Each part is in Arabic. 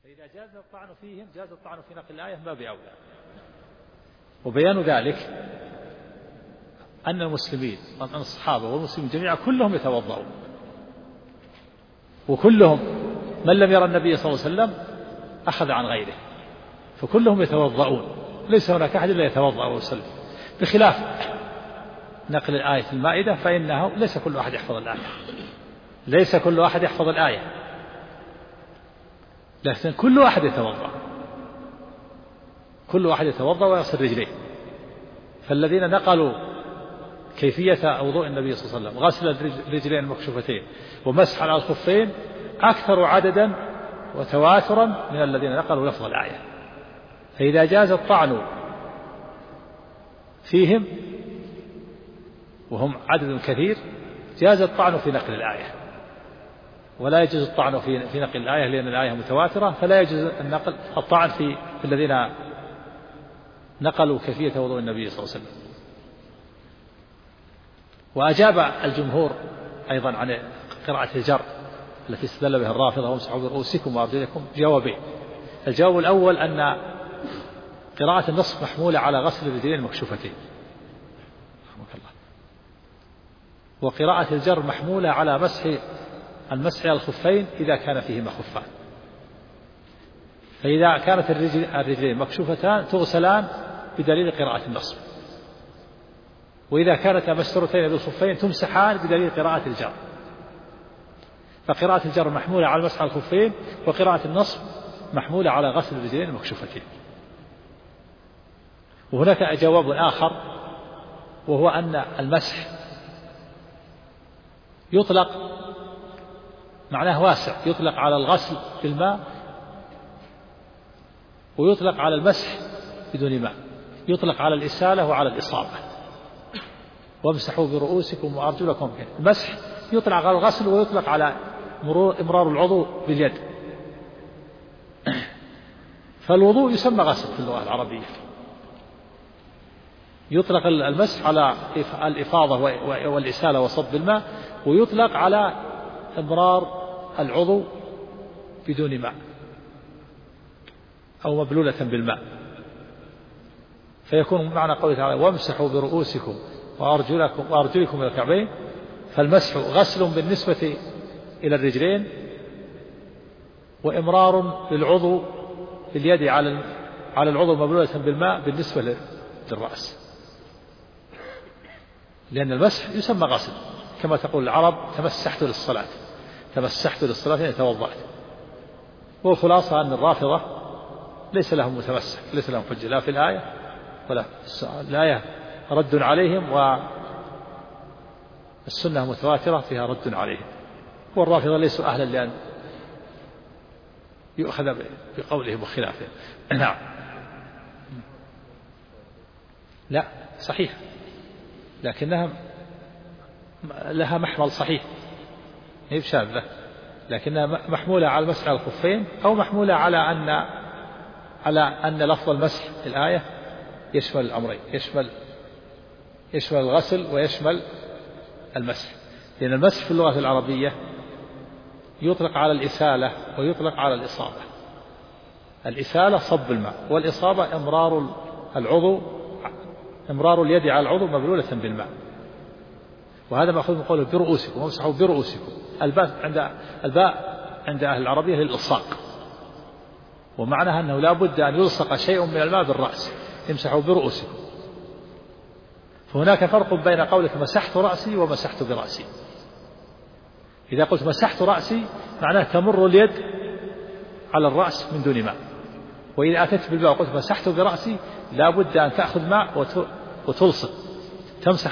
فإذا جاز الطعن فيهم جاز الطعن في نقل الآية ما بأولى. وبيان ذلك أن المسلمين أن الصحابة والمسلمين جميعا كلهم يتوضؤون، وكلهم من لم يرى النبي صلى الله عليه وسلم أخذ عن غيره، فكلهم يتوضؤون، ليس هناك أحد إلا يتوضأ ويصلي، بخلاف نقل الآية المائدة فإنه ليس كل أحد يحفظ الآية، ليس كل أحد يحفظ الآية، لكن كل أحد يتوضأ، كل واحد يتوضأ ويغسل رجليه. فالذين نقلوا كيفية وضوء النبي صلى الله عليه وسلم غسل الرجلين المكشوفتين ومسح على الخفين أكثر عددا وتواترا من الذين نقلوا لفظ الآية. فإذا جاز الطعن فيهم وهم عدد كثير جاز الطعن في نقل الآية، ولا يجوز الطعن في نقل الآية لأن الآية متواترة، فلا يجوز الطعن في الذين نقلوا كيفية وضوء النبي صلى الله عليه وسلم. وأجاب الجمهور أيضا عن قراءة الجر التي استدل بها الرافضة وامسحوا برؤوسكم وأرجلكم جوابين. الجواب الأول أن قراءة النصف محمولة على غسل الرجلين المكشوفتين، وقراءة الجر محمولة على المسح على الخفين إذا كان فيهما خفان. فإذا كانت الرجلين مكشوفتان تغسلان بدليل قراءة النصب، وإذا كانتا مسترتين بالخفين تمسحان بدليل قراءة الجر. فقراءة الجر محمولة على المسح على الخفين، وقراءة النصب محمولة على غسل الرجلين المكشوفتين. وهناك جواب آخر، وهو أن المسح يطلق معناه واسع، يطلق على الغسل بالماء ويطلق على المسح بدون ماء، يطلق على الإسالة وعلى الإصابة. وامسحوا برؤوسكم وأرجلكم. المسح يطلق على الغسل ويطلق على إمرار العضو باليد. فالوضوء يسمى غسل في اللغة العربية، يطلق المسح على الإفاضة والإسالة وصب الماء، ويطلق على إمرار العضو بدون ماء أو مبلولة بالماء. فيكون معنى قوله تعالى وامسحوا برؤوسكم وأرجلكم إلى الكعبين، فالمسح غسل بالنسبة إلى الرجلين، وإمرار للعضو باليد على العضو مبلولة بالماء بالنسبة للرأس، لأن المسح يسمى غسل، كما تقول العرب تمسحت للصلاة، تمسحت للصلاة يعني توضأت. والخلاصة أن الرافضة ليس لهم متمسح، ليس لهم حجة لا في الآية ولا الآية رد عليهم، والسنة متواترة فيها رد عليهم. والرافضة ليسوا أهلا لأن يؤخذ بقولهم وخلافهم. نعم. لا صحيح، لكنها لها محمل صحيح، هي بشاذة، لكنها محمولة على المسح على الخفين، أو محمولة على أن لفظ المسح في الآية يشمل الأمرين، يشمل الغسل ويشمل المسح. لأن المسح في اللغة العربية يطلق على الإسالة ويطلق على الإصابة. الإسالة صب الماء، والإصابة إمرار اليد على العضو مبلولة بالماء. وهذا مأخوذ من قوله برؤوسكم وامسحوا برؤوسكم. الباء عند أهل العربية للإلصاق، ومعناها أنه لا بد أن يلصق شيء من الماء بالرأس، امسحوا برؤوسكم. فهناك فرق بين قولك مسحت رأسي ومسحت برأسي. إذا قلت مسحت رأسي معناه تمر اليد على الرأس من دون ماء، وإذا أتيت بالماء وقلت مسحت برأسي لا بد أن تأخذ ماء وتلصق، تمسح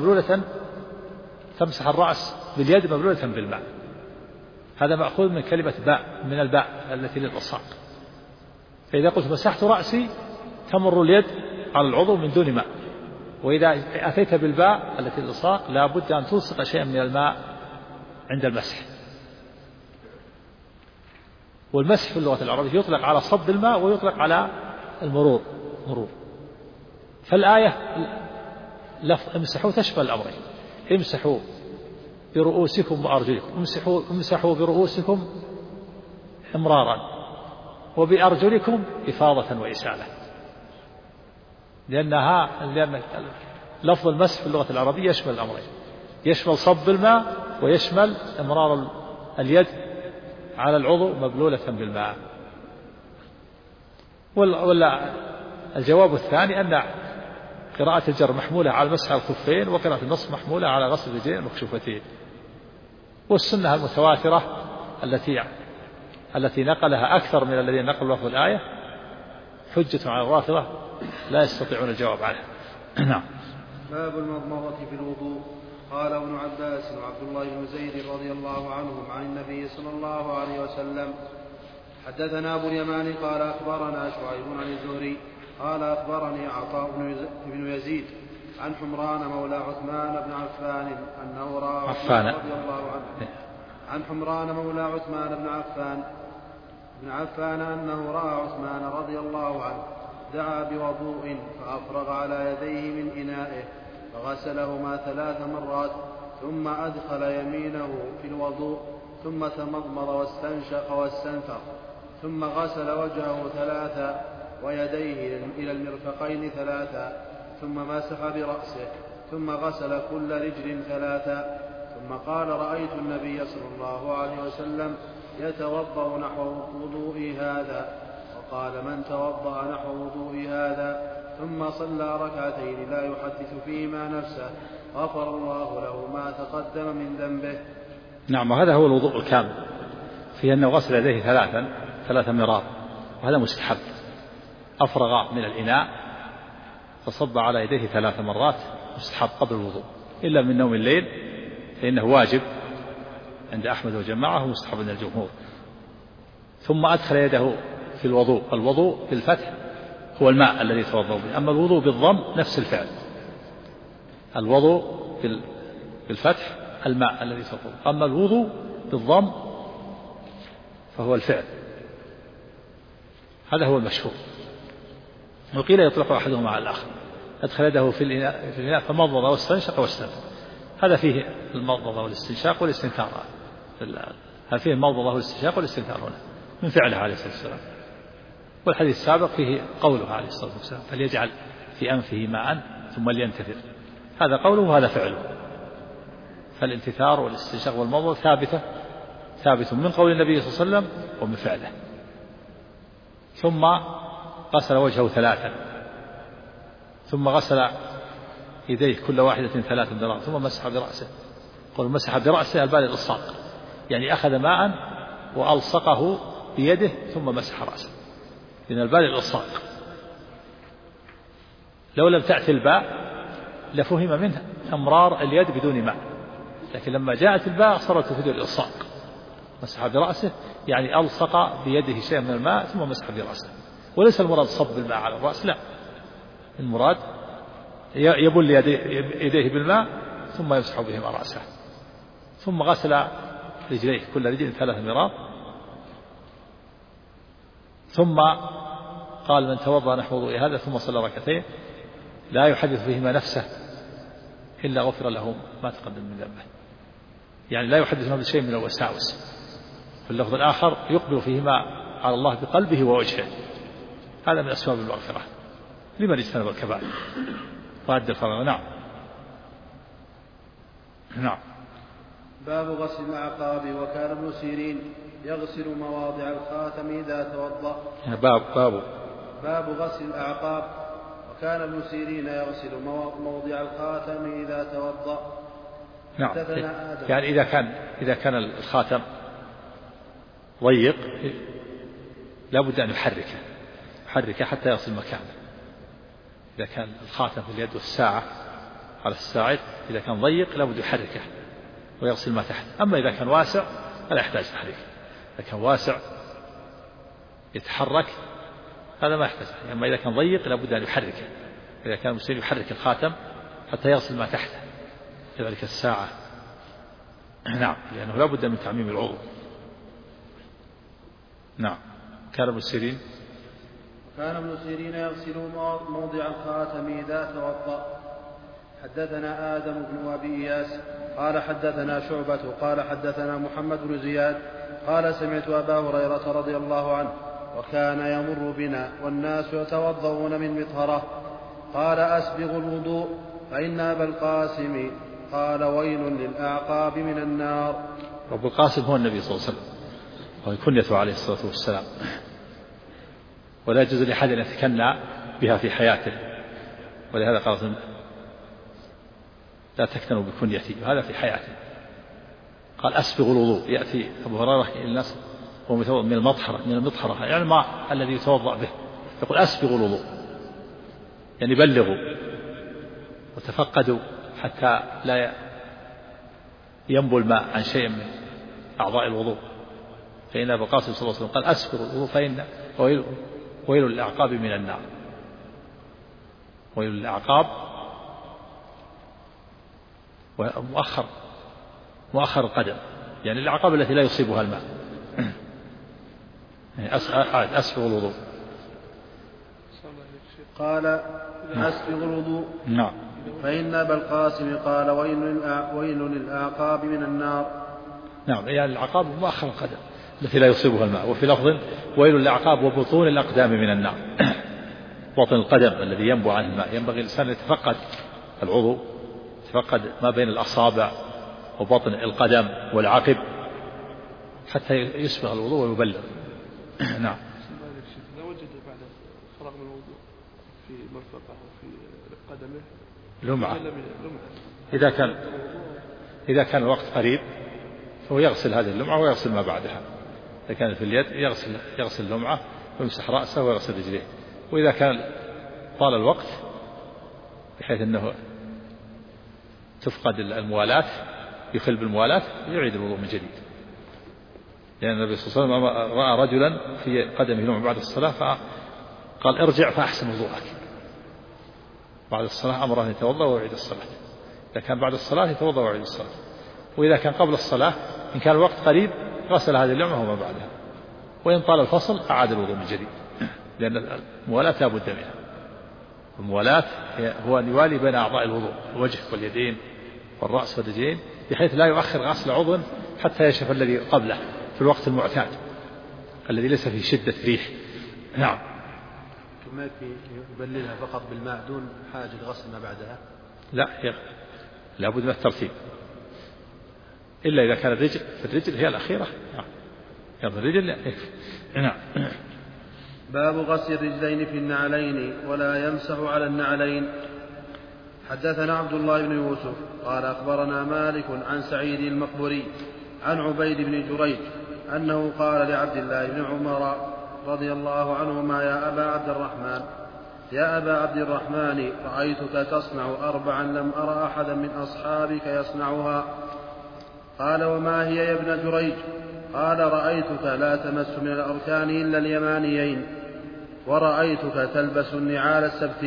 الرأس باليد مبلولة بالماء. هذا مأخوذ من كلمة باء، من الباء التي للإلصاق. فإذا قلت مسحت رأسي تمر اليد على العضو من دون ماء، وإذا أتيت بالباء التي للإلصاق لا بد أن تلصق شيئا من الماء عند المسح. والمسح في اللغة العربية يطلق على صب الماء ويطلق على المرور. فالآية امسحوا تشمل الأمرين، امسحوا برؤوسكم وأرجلكم، امسحوا برؤوسكم إمرارا، وبأرجلكم إفاضة وإسالة، لأن لفظ المسح في اللغة العربية يشمل الأمرين، يشمل صب الماء ويشمل إمرار اليد على العضو مبلولة بالماء. الجواب الثاني أن قراءة الجر محمولة على المسح على الخفين، وقراءة النصب محمولة على غسل الرجلين المكشوفتين. والسنة المتواترة التي نقلها أكثر من الذين نقلوا لفظ الآية حجة على الرافضة لا يستطيعون الجواب عنها. نعم. باب المضمضة في الوضوء. قال ابن عباس وعبد الله بن زيد رضي الله عنهم عن النبي صلى الله عليه وسلم: حدثنا أبو اليمان قال أخبرنا شعيب عن الزهري قال أخبرني عطاء بن يزيد عن حمران مولى عثمان بن عفان أنه رأى عثمان رضي الله عنه عن حمران مولى عثمان بن عفان أنه رأى عثمان رضي الله عنه دعا بوضوء فأفرغ على يديه من إنائه فغسلهما 3 مرات ثم أدخل يمينه في الوضوء ثم تمضمض واستنشق واستنثر ثم غسل وجهه 3 ويديه إلى المرفقين 3 ثم مسح برأسه ثم غسل كل رجل 3 ثم قال: رأيت النبي صلى الله عليه وسلم يتوضأ نحو وضوء هذا. وقال: من توضأ نحو وضوء هذا ثم صلى 2 ركعتين لا يحدث فيهما نفسه غفر الله له ما تقدم من ذنبه. نعم. وهذا هو الوضوء الكامل، في أنه غسل يديه 3 مرات، وهذا مستحب. أفرغ من الإناء فصب على يديه 3 مرات مستحب قبل الوضوء، إلا من نوم الليل فإنه واجب عند أحمد وجماعة ومستحب عند الجمهور. ثم أدخل يده في الوضوء. الوضوء بالفتح هو الماء الذي يتوضأ به، أما الوضوء بالضم نفس الفعل. الوضوء بالفتح الماء الذي يتوضأ، أما الوضوء بالضم فهو الفعل. هذا هو المشهور. وقيل يطلق أحدهما على الآخر. أدخل يده في الإناء فمضمض واستنشق واستنثر، هذا فيه المضمضة والاستنشاق والاستنثار. هذا فيه المضمضة والاستنشاق والاستنثار هنا من فعله عليه الصلاة والسلام. والحديث السابق فيه قوله عليه الصلاة والسلام: فليجعل في أنفه ماء ثم لينتثر. هذا قوله وهذا فعله. فالانتثار والاستنشاق والمضمضة ثابت من قول النبي صلى الله عليه وسلم ومن فعله. ثم غسل وجهه 3 ثم غسل يديه كل واحدة 3 مرات ثم مسح برأسه. قل مسح برأسه البال الإلصاق، يعني أخذ ماء وألصقه بيده ثم مسح رأسه، لأن البال الإلصاق. لو لم تأتي الباء لفهم منه أمرار اليد بدون ماء، لكن لما جاءت الباء صارت تفيد الإلصاق. مسح برأسه يعني ألصق بيده شيء من الماء ثم مسح برأسه. وليس المراد صب الماء على الرأس، لا، المراد يبل يديه بالماء ثم يمسح بهما رأسه. ثم غسل رجليه كل رجل 3 مرات. ثم قال: من توضأ نحو وضوء هذا ثم صلى 2 ركعتين لا يحدث فيهما نفسه إلا غفر له ما تقدم من ذنبه، يعني لا يحدث بشيء من الوساوس. في اللفظ الآخر: يقبل فيهما على الله بقلبه ووجهه. هذا من أسباب المغفرة لمن اجتنب الكبائر وأدى الفرائض. نعم. باب غسل الأعقاب. وكان ابن سيرين يغسل مواضع الخاتم إذا توضأ. باب غسل الأعقاب. وكان ابن سيرين يغسل موضع الخاتم إذا توضأ. نعم. يعني إذا كان الخاتم ضيق لا بد أن يحركه حتى يصل مكانه. إذا كان الخاتم في اليد والساعة على الساعد إذا كان ضيق لا بد يحركه ويغسل ما تحت. أما إذا كان واسع فلا يحتاج تحريك. إذا كان واسع يتحرك هذا ما يحتاج. أما إذا كان ضيق لا بد أن يحركه. إذا كان المسلم يحرك الخاتم حتى يغسل ما تحته، كذلك الساعة. نعم، لأنه لا بد من تعميم العضو. نعم. كان ابن سيرين يغسل موضع الخاتم إذا توضأ. حدثنا آدم بن أبي إياس قال حدثنا شعبة قال حدثنا محمد بن زياد قال: سمعت أبا هريرة رضي الله عنه وكان يمر بنا والناس يتوضؤون من مطهرة. قال أسبغ الوضوء فإن أبا القاسم قال ويل للأعقاب من النار. أبو القاسم هو النبي صلى الله عليه وسلم وهي كنيته عليه الصلاة والسلام، ولا يجوز لأحد أن يتكنى بها في حياته، ولهذا قال لا تكتنوا بكنيتي، وهذا في حياته. قال أسبغ الوضوء، يأتي أبو هريرة إلى الناس وهو متوضأ من المطهرة يعني الماء الذي يتوضأ به، يقول أسبغ الوضوء يعني بلغوا وتفقدوا حتى لا ينبو الماء عن شيء من أعضاء الوضوء. فإن أبو القاسم صلى الله عليه وسلم قال أسبغ الوضوء فإن ويل للأعقاب من النار. ويل للأعقاب مؤخر القدم، يعني الأعقاب التي لا يصيبها الماء. أسبغ الوضوء. قال أسبغ الوضوء نعم. فإن أبا القاسم قال ويل للأعقاب من النار. نعم، يعني الأعقاب مؤخر القدم التي لا يصيبها الماء. وفي لفظ ويل للأعقاب وبطون الأقدام من النار. بطن القدم الذي ينبع عن الماء، ينبغي الإنسان يتفقد العضو، يتفقد ما بين الأصابع وبطن القدم والعقب حتى يسبغ الوضوء ويبلغ. نعم. إذا وجد بعد فراغ من الوضوء في مرفقه وفي قدمه لمعة، إذا كان الوقت قريب فهو يغسل هذه اللمعة ويغسل ما بعدها. إذا كان في اليد يغسل اللمعة ويمسح رأسه ويغسل رجليه. وإذا كان طال الوقت بحيث أنه تفقد الموالاة، يخل بالموالاة، يعيد الوضوء من جديد. لأن النبي صلى الله عليه وسلم رأى رجلا في قدمه لمعة بعد الصلاة فقال ارجع فأحسن وضوءك. بعد الصلاة أمره أن يتوضأ ويعيد الصلاة. إذا كان بعد الصلاة يتوضأ ويعيد الصلاة. وإذا كان قبل الصلاة إن كان الوقت قريب غسل هذه اللمعة وما بعدها. وإن طال الفصل أعاد الوضوء من جديد، لأن الموالاة لا بد منها. الموالاة هو أن يوالي بين أعضاء الوضوء، الوجه واليدين والرأس والرجلين، بحيث لا يؤخر غسل عضو حتى يشف الذي قبله في الوقت المعتاد الذي ليس فيه شدة ريح. نعم. ما يكفي يبللها فقط بالماء دون حاجة غسل ما بعدها؟ لا بد من الترتيب، إلا إذا كان الرجل هي الأخيرة. نعم. الرجل يكفي. نعم. باب غسل الرجلين في النعلين ولا يمسح على النعلين. حدثنا عبد الله بن يوسف قال أخبرنا مالك عن سعيد المقبري عن عبيد بن جريج أنه قال لعبد الله بن عمر رضي الله عنهما يا أبا عبد الرحمن رأيتك تصنع 4 لم أرى أحدا من أصحابك يصنعها. قال وما هي يا ابن جريج؟ قال رأيتك لا تمس من الأركان إلا اليمانيين، ورأيتك تلبس النعال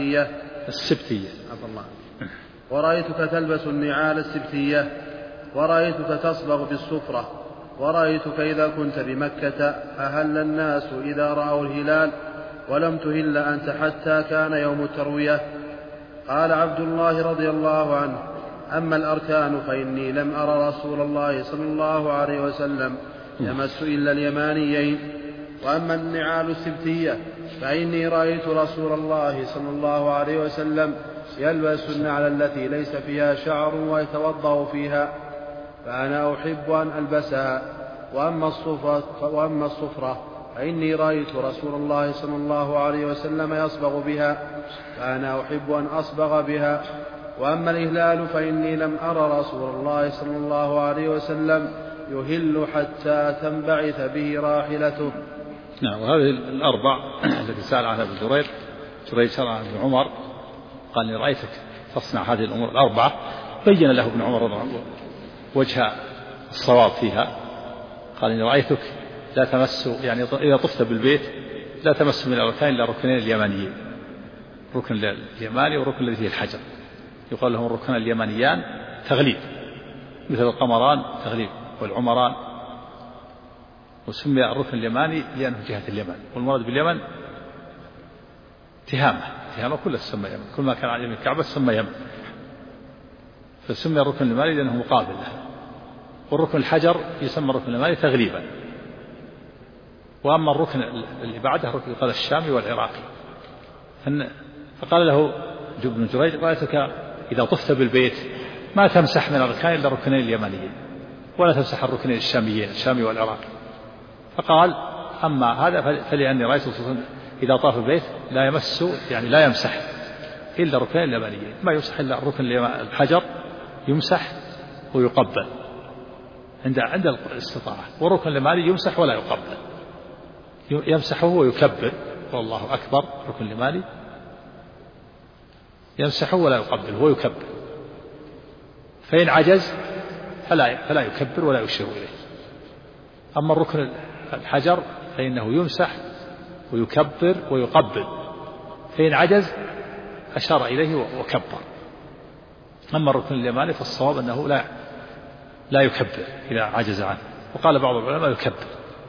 السبتية، ورأيتك تصبغ بالصفرة، ورأيتك إذا كنت بمكة أهل الناس إذا رأوا الهلال ولم تهل أنت حتى كان يوم التروية. قال عبد الله رضي الله عنه أما الأركان فإني لم أرى رسول الله صلى الله عليه وسلم يمس إلا اليمانيين، وأما النعال السبتية فإني رأيت رسول الله صلى الله عليه وسلم يلبس النعل التي ليس فيها شعر ويتوضأ فيها، فأنا أحب أن ألبسها. وأما الصفرة فإني رأيت رسول الله صلى الله عليه وسلم يصبغ بها، فأنا أحب أن أصبغ بها. وأما الإهلال فإني لم أرى رسول الله صلى الله عليه وسلم يهل حتى تنبعث به راحلته. نعم. وهذه الأربع التي سأل عنها ابن جريج سأل عن ابن عمر قال إني رأيتك تصنع هذه الأمور الأربعة، بين له ابن عمر وجه الصواب فيها. قال إني رأيتك لا تمس، يعني إذا طفت بالبيت لا تمس من الأركان إلا الركنين اليمانيين، الركن اليماني والركن الذي فيه الحجر، يقال لهم الركن اليمانيان تغليب، مثل القمران تغليب والعمران. وسمي الركن اليماني لأنه جهة اليمن، والمراد باليمن تهامة كلها تسمى يمن، كل ما كان على يمين الكعبة تسمى يمن، فسمي الركن اليماني لأنه مقابل له. والركن الحجر يسمى الركن اليماني تغليبا، وأما الركن اللي بعده ركن قال الشامي والعراقي. فقال له ابن جريج رأيتك إذا طفت بالبيت ما تمسح من الأركان إلا الركنين اليمانيين ولا تمسح الركنين الشاميين الشامي والعراقي. فقال أما هذا فلأني رأيت إذا طاف البيت لا يمس يعني لا يمسح إلا الركنين اليمانيين، ما يمسح إلا الركن الحجر يمسح ويقبل عند الاستطاعة، والركن اليماني يمسح ولا يقبل، يمسحه ويكبر والله أكبر. الركن اليماني يمسحه ولا يقبل هو يكبر، فإن عجز فلا يكبر ولا يشير إليه. أما الركن الحجر فإنه يمسح ويكبر ويقبل، فإن عجز أشار إليه وكبر. أما الركن اليماني فالصواب أنه لا يكبر إذا عجز عنه، وقال بعض العلماء يكبر.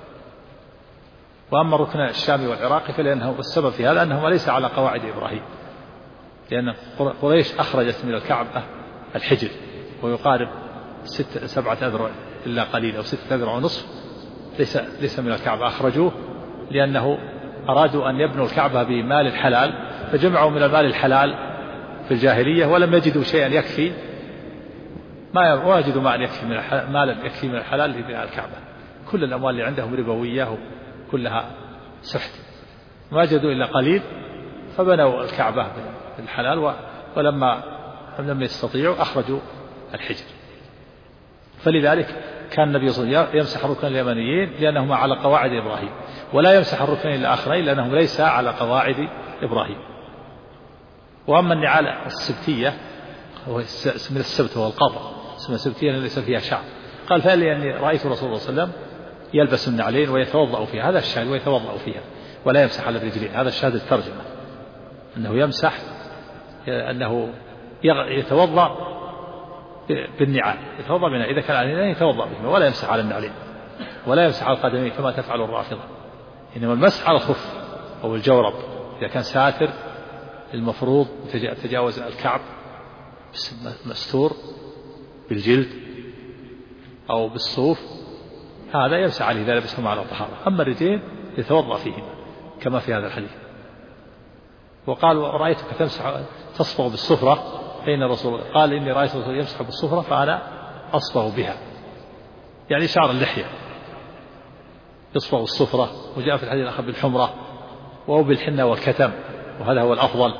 وأما الركن الشامي والعراقي فلأنه السبب في هذا أنهما ليس على قواعد إبراهيم، لأن قريش أخرجت من الكعبة الحجر ويقارب 7 أذرع إلا قليل أو 6 أذرع ونصف، ليس من الكعبة، أخرجوه لأنه أرادوا أن يبنوا الكعبة بمال الحلال، فجمعوا من المال الحلال في الجاهلية ولم يجدوا شيئا يكفي، ما وجدوا مالا يكفي من الحلال لبناء الكعبة. كل الأموال اللي عندهم ربوية كلها سحت، ما وجدوا إلا قليل، فبنوا الكعبة بالحلال، ولما لم يستطيعوا أخرجوا الحجر. فلذلك كان النبي صلى الله عليه وسلم يمسح الركن اليمانيين لأنهما على قواعد إبراهيم، ولا يمسح الركنين الآخرين لأنهم ليس على قواعد إبراهيم. وأما النعال السبتية هو من السبت وهو القطع، اسمها سبتية ليس فيها شعر. قال فلأني رأيت رسول الله صلى الله عليه وسلم يلبس النعلين ويتوضأ فيها، هذا الشاهد، ويتوضأ فيها ولا يمسح على الرجلين، هذا الشاهد الترجمة، أنه يمسح، أنه يتوضأ بالنعال، يتوضأ بها إذا كان على النعلين يتوضأ بهما ولا يمسح على النعلين ولا يمسح على القدمين كما تفعل الرافضة، إنما المسح على الخف أو الجورب إذا كان ساتر المفروض تجاوز الكعب مستور بالجلد أو بالصوف، هذا يمسح عليه إذا لبسهما على الطهارة. أما الرجلين يتوضأ فيهما كما في هذا الحديث. وقال رأيتك تصبغ بالصفرة، فإن الرسول قال إني رأيت الرسول يمسح بالصفرة فأنا أصبغ بها، يعني شعر اللحية يصبغ بالصفرة. وجاء في الحديث الآخر بالحمرة أو بالحنة والكتم، وهذا هو الأفضل.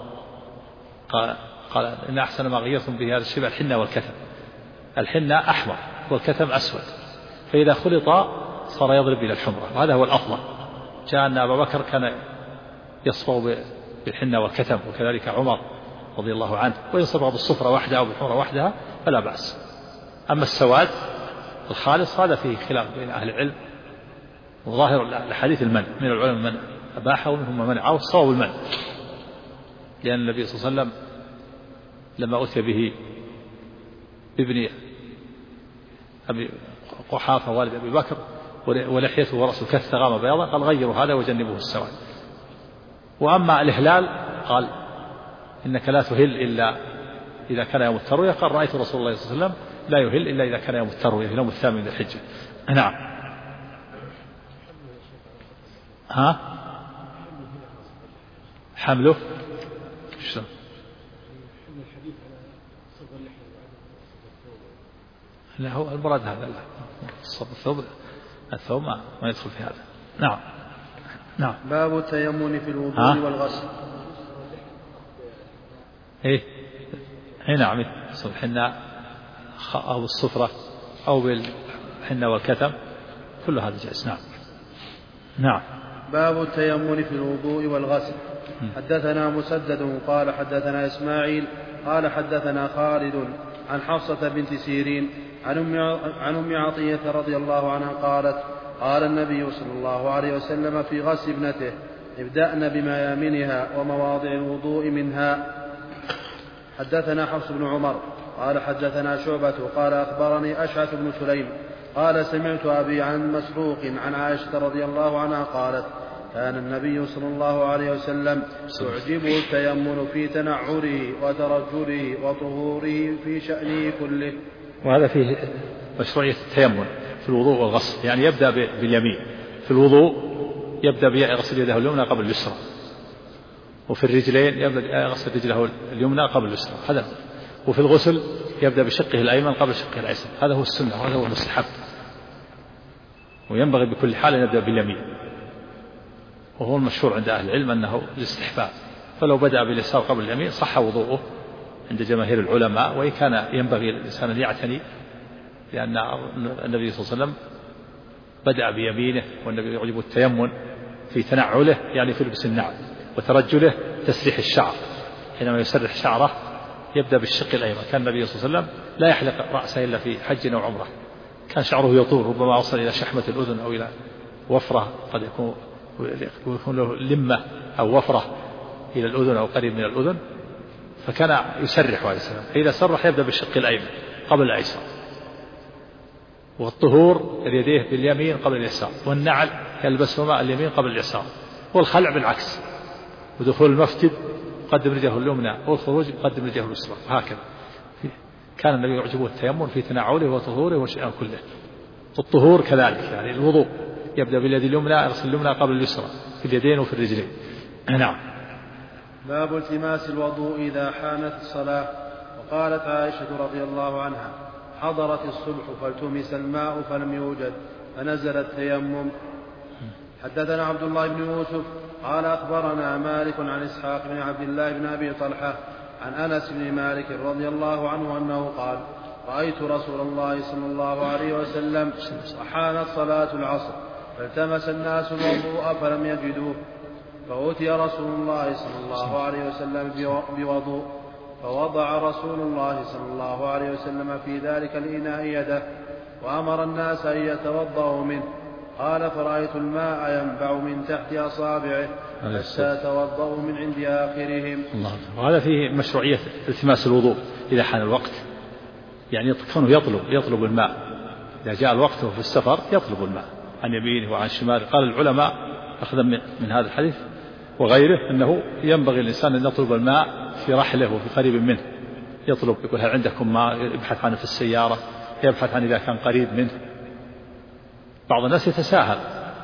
قال إن أحسن ما غيرتم به هذا الشبه الحنة والكتم، الحنة أحمر والكتم أسود، فإذا خلط صار يضرب إلى الحمرة، وهذا هو الأفضل. جاء أن أبا بكر كان يصبغ بالحنة والكتم، وكذلك عمر رضي الله عنه، وإن صبغ بالصفرة وحدها أو بالحمرة وحدها فلا بأس. أما السواد الخالص هذا فيه خلاف بين أهل العلم، وظاهر الحديث المنع من العلماء، من أباحه ومنهم من منعه، الصواب المنع، لأن النبي صلى الله عليه وسلم لما أتي به بابن أبي قحافة والد أبي بكر ولحيته ورأسه كالثغام بياضا، قال غيروا هذا وجنبوه السواد. وأما الإهلال قال إنك لا تهل إلا إذا كان يوم التروية، قال رأيت رسول الله صلى الله عليه وسلم لا يهل إلا إذا كان يوم التروية في اليوم الثامن من الحجة. نعم. حمله لا هو المراد هذا، لا الثوب ما يدخل في هذا. نعم. نعم. باب التيمم في الوضوء والغسل. ايه نعم، الحنة أو بالصفرة أو بالحنة والكتم كل هذا جائز. نعم. نعم. باب التيمم في الوضوء والغسل. حدثنا مسدد قال حدثنا إسماعيل قال حدثنا خالد عن حفصة بنت سيرين عن أم عطية رضي الله عنها قالت قال النبي صلى الله عليه وسلم في غسل ابنته ابدأن بميامنها ومواضع الوضوء منها. حدثنا حفص بن عمر قال حدثنا شعبة قال أخبرني أشعث بن سليم قال سمعت أبي عن مسروق عن عائشة رضي الله عنها قالت كان النبي صلى الله عليه وسلم تعجبه التيمم في تنعره وترجله وطهوره في شأنه كله. وهذا فيه مشروعية التيمم في الوضوء والغسل، يعني يبدأ باليمين في الوضوء يبدأ بغسل يده اليمنى قبل اليسرى، وفي الرجلين يبدأ بغسل رجله اليمنى قبل اليسرى هذا، وفي الغسل يبدأ بشقه الأيمن قبل شقه الأيسر. هذا هو السنة وهذا هو المستحب، وينبغي بكل حال أن يبدأ باليمين، وهو المشهور عند أهل العلم أنه الاستحباب، فلو بدأ باليسار قبل اليمين صح وضوءه عند جماهير العلماء. وإن كان ينبغي الإنسان أن يعتني، لأن النبي صلى الله عليه وسلم بدأ بيمينه، والنبي يعجب التيمن في تنعله يعني في لبس النعل، وترجله تسريح الشعر، حينما يسرح شعره يبدأ بالشق الأيمن. كان النبي صلى الله عليه وسلم لا يحلق رأسه إلا في حج أو عمرة، كان شعره يطول ربما وصل إلى شحمة الأذن أو إلى وفرة، قد يكون له لمة أو وفرة إلى الأذن أو قريب من الأذن، فكان يسرح عليه السلام. فإذا سرح يبدأ بالشق الأيمن قبل الأيسر، والطهور اليديه باليمين قبل اليسار، والنعل يلبسهما اليمين قبل اليسار، والخلع بالعكس، ودخول المسجد قدم رجله اليمنى، والخروج قدم رجله اليسرى، وهكذا. كان النبي يعجبه التيمم في تنعله وطهوره وشيئا كله. الطهور كذلك، يعني الوضوء يبدأ باليد اليمنى، يغسل اليمنى قبل اليسرى في اليدين وفي الرجلين. نعم. باب التماس الوضوء إذا حانت الصلاة. وقالت عائشة رضي الله عنها: حضرت الصبح فالتمس الماء فلم يوجد فنزل التيمم. حدثنا عبد الله بن يوسف قال أخبرنا مالك عن إسحاق بن عبد الله بن أبي طلحة عن أنس بن مالك رضي الله عنه أنه قال: رأيت رسول الله صلى الله عليه وسلم وحانت صلاة العصر فالتمس الناس الوضوء فلم يجدوه، فأتي رسول الله صلى الله عليه وسلم بوضوء، فوضع رسول الله صلى الله عليه وسلم في ذلك الإناء يده وأمر الناس أن يتوضأوا منه. قال: فرأيت الماء ينبع من تحت أصابعه حتى توضأوا من عند آخرهم. وهذا فيه مشروعية التماس الوضوء إذا حان الوقت، يعني كونه يطلب الماء إذا جاء الوقت وفي السفر، يطلب الماء عن يمينه وعن شماله. قال العلماء أخذا من هذا الحديث وغيره أنه ينبغي الإنسان أن يطلب الماء في رحله وفي قريب منه، يطلب، يقول: هل عندكم ماء؟ يبحث عنه في السيارة، يبحث عن إذا كان قريب منه. بعض الناس يتساهل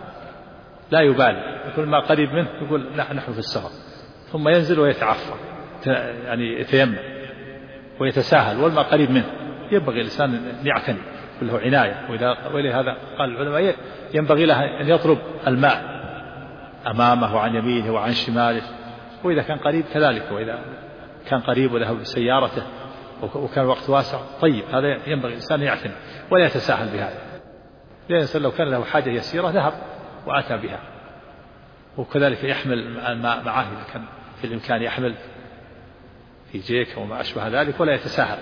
لا يبالي، يقول ما قريب منه، يقول لا نحن في السفر، ثم ينزل ويتعفى، يعني يتيمم ويتساهل، والماء قريب منه. ينبغي الإنسان أن يعتني، له عناية. ولهذا قال العلماء ينبغي له أن يطلب الماء أمامه وعن يمينه وعن شماله، وإذا كان قريب كذلك، وإذا كان قريب وله بسيارته وكان الوقت واسع طيب، هذا ينبغي الإنسان يعتني ولا يتساهل بهذا، لأن الإنسان لو كان له حاجة يسيرة ذهب وأتى بها. وكذلك يحمل الماء معه إذا كان في الإمكان، يحمل في جيك وما أشبه ذلك ولا يتساهل.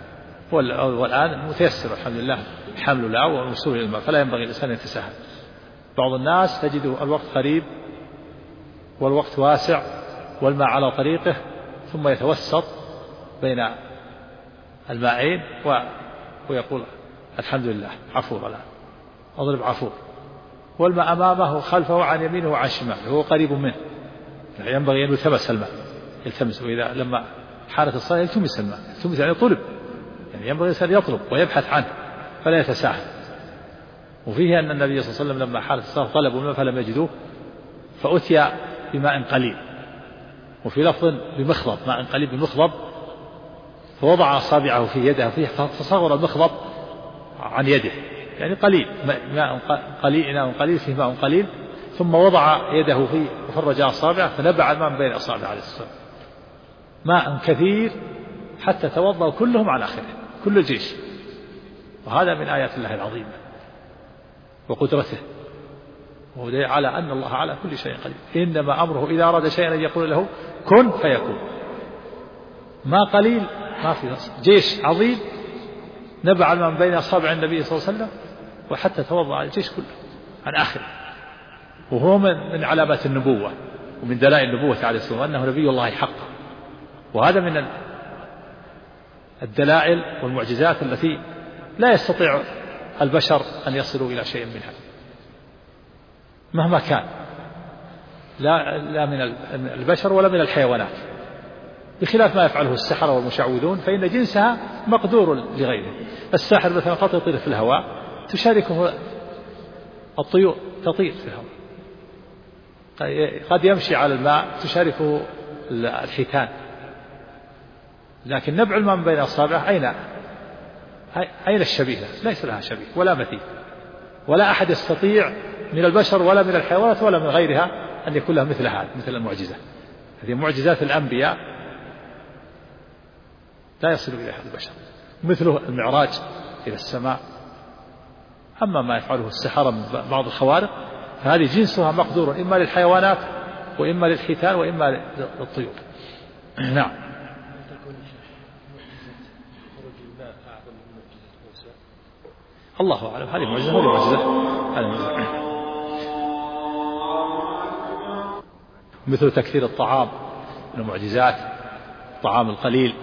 والآن متيسر الحمد لله حمل لا والوصول إلى الماء، فلا ينبغي الإنسان أن يتساهل. بعض الناس تجد الوقت قريب والوقت واسع والماء على طريقه، ثم يتوسط بين الماءين ويقول: الحمد لله عفور، الآن أضرب عفور، والماء أمامه خلفه عن يمينه وعن شماله، هو قريب منه. ينبغي أن يلتمس الماء، يلتمس. وإذا لما حانت الصلاة يلتمس الماء، يلتمس يعني طلب، يعني ينبغي الإنسان يطلب ويبحث عنه فلا يتساهل. وفيه أن النبي صلى الله عليه وسلم لما حانت الصلاة طلبوا الماء فلم يجدوه، فأتي بماء قليل، وفي لفظ بمخضب، ماء قليل بمخضب، فوضع أصابعه في يده فيه، فصغر المخضب عن يده، يعني قليل، ماء قليل، إناء قليل فيه ماء قليل، ثم وضع يده فيه وفرج أصابعه فنبع الماء بين أصابعه عليه الصلاة والسلام، ماء كثير حتى توضأوا كلهم على آخره، كل الجيش. وهذا من آيات الله العظيمة وقدرته، ودليل على أن الله على كل شيء قدير. إنما أمره إذا أراد شيئا أن يقول له كن فيكون. ما قليل، ما في جيش عظيم نبع الماء بين أصابع النبي صلى الله عليه وسلم، وحتى توضأ على الجيش كله عن آخره. وهو من علامات النبوة ومن دلائل النبوة عليه الصلاة والسلام أنه نبي الله حقا. وهذا من الدلائل والمعجزات التي لا يستطيع البشر أن يصلوا إلى شيء منها مهما كان، لا من البشر ولا من الحيوانات، بخلاف ما يفعله السحرة والمشعوذون، فإن جنسها مقدور لغيره. الساحر مثلا قد يطير في الهواء تشاركه الطيور تطير في الهواء، قد يمشي على الماء تشاركه الحيتان، لكن نبع الماء من بين أصابعه أين الشبيه؟ ليس لها شبيه ولا مثيل، ولا أحد يستطيع من البشر ولا من الحيوانات ولا من غيرها أن يكون لها مثل هذا، مثل المعجزة. هذه معجزات الأنبياء لا يصل إليها البشر، مثله المعراج إلى السماء. أما ما يفعله السحرة من بعض الخوارق فهذه جنسها مقدور إما للحيوانات وإما للحيتان وإما للطيور. نعم. الله أعلم، هذه معجزة وهذه معجزة. مثل تكثير الطعام من المعجزات، الطعام القليل،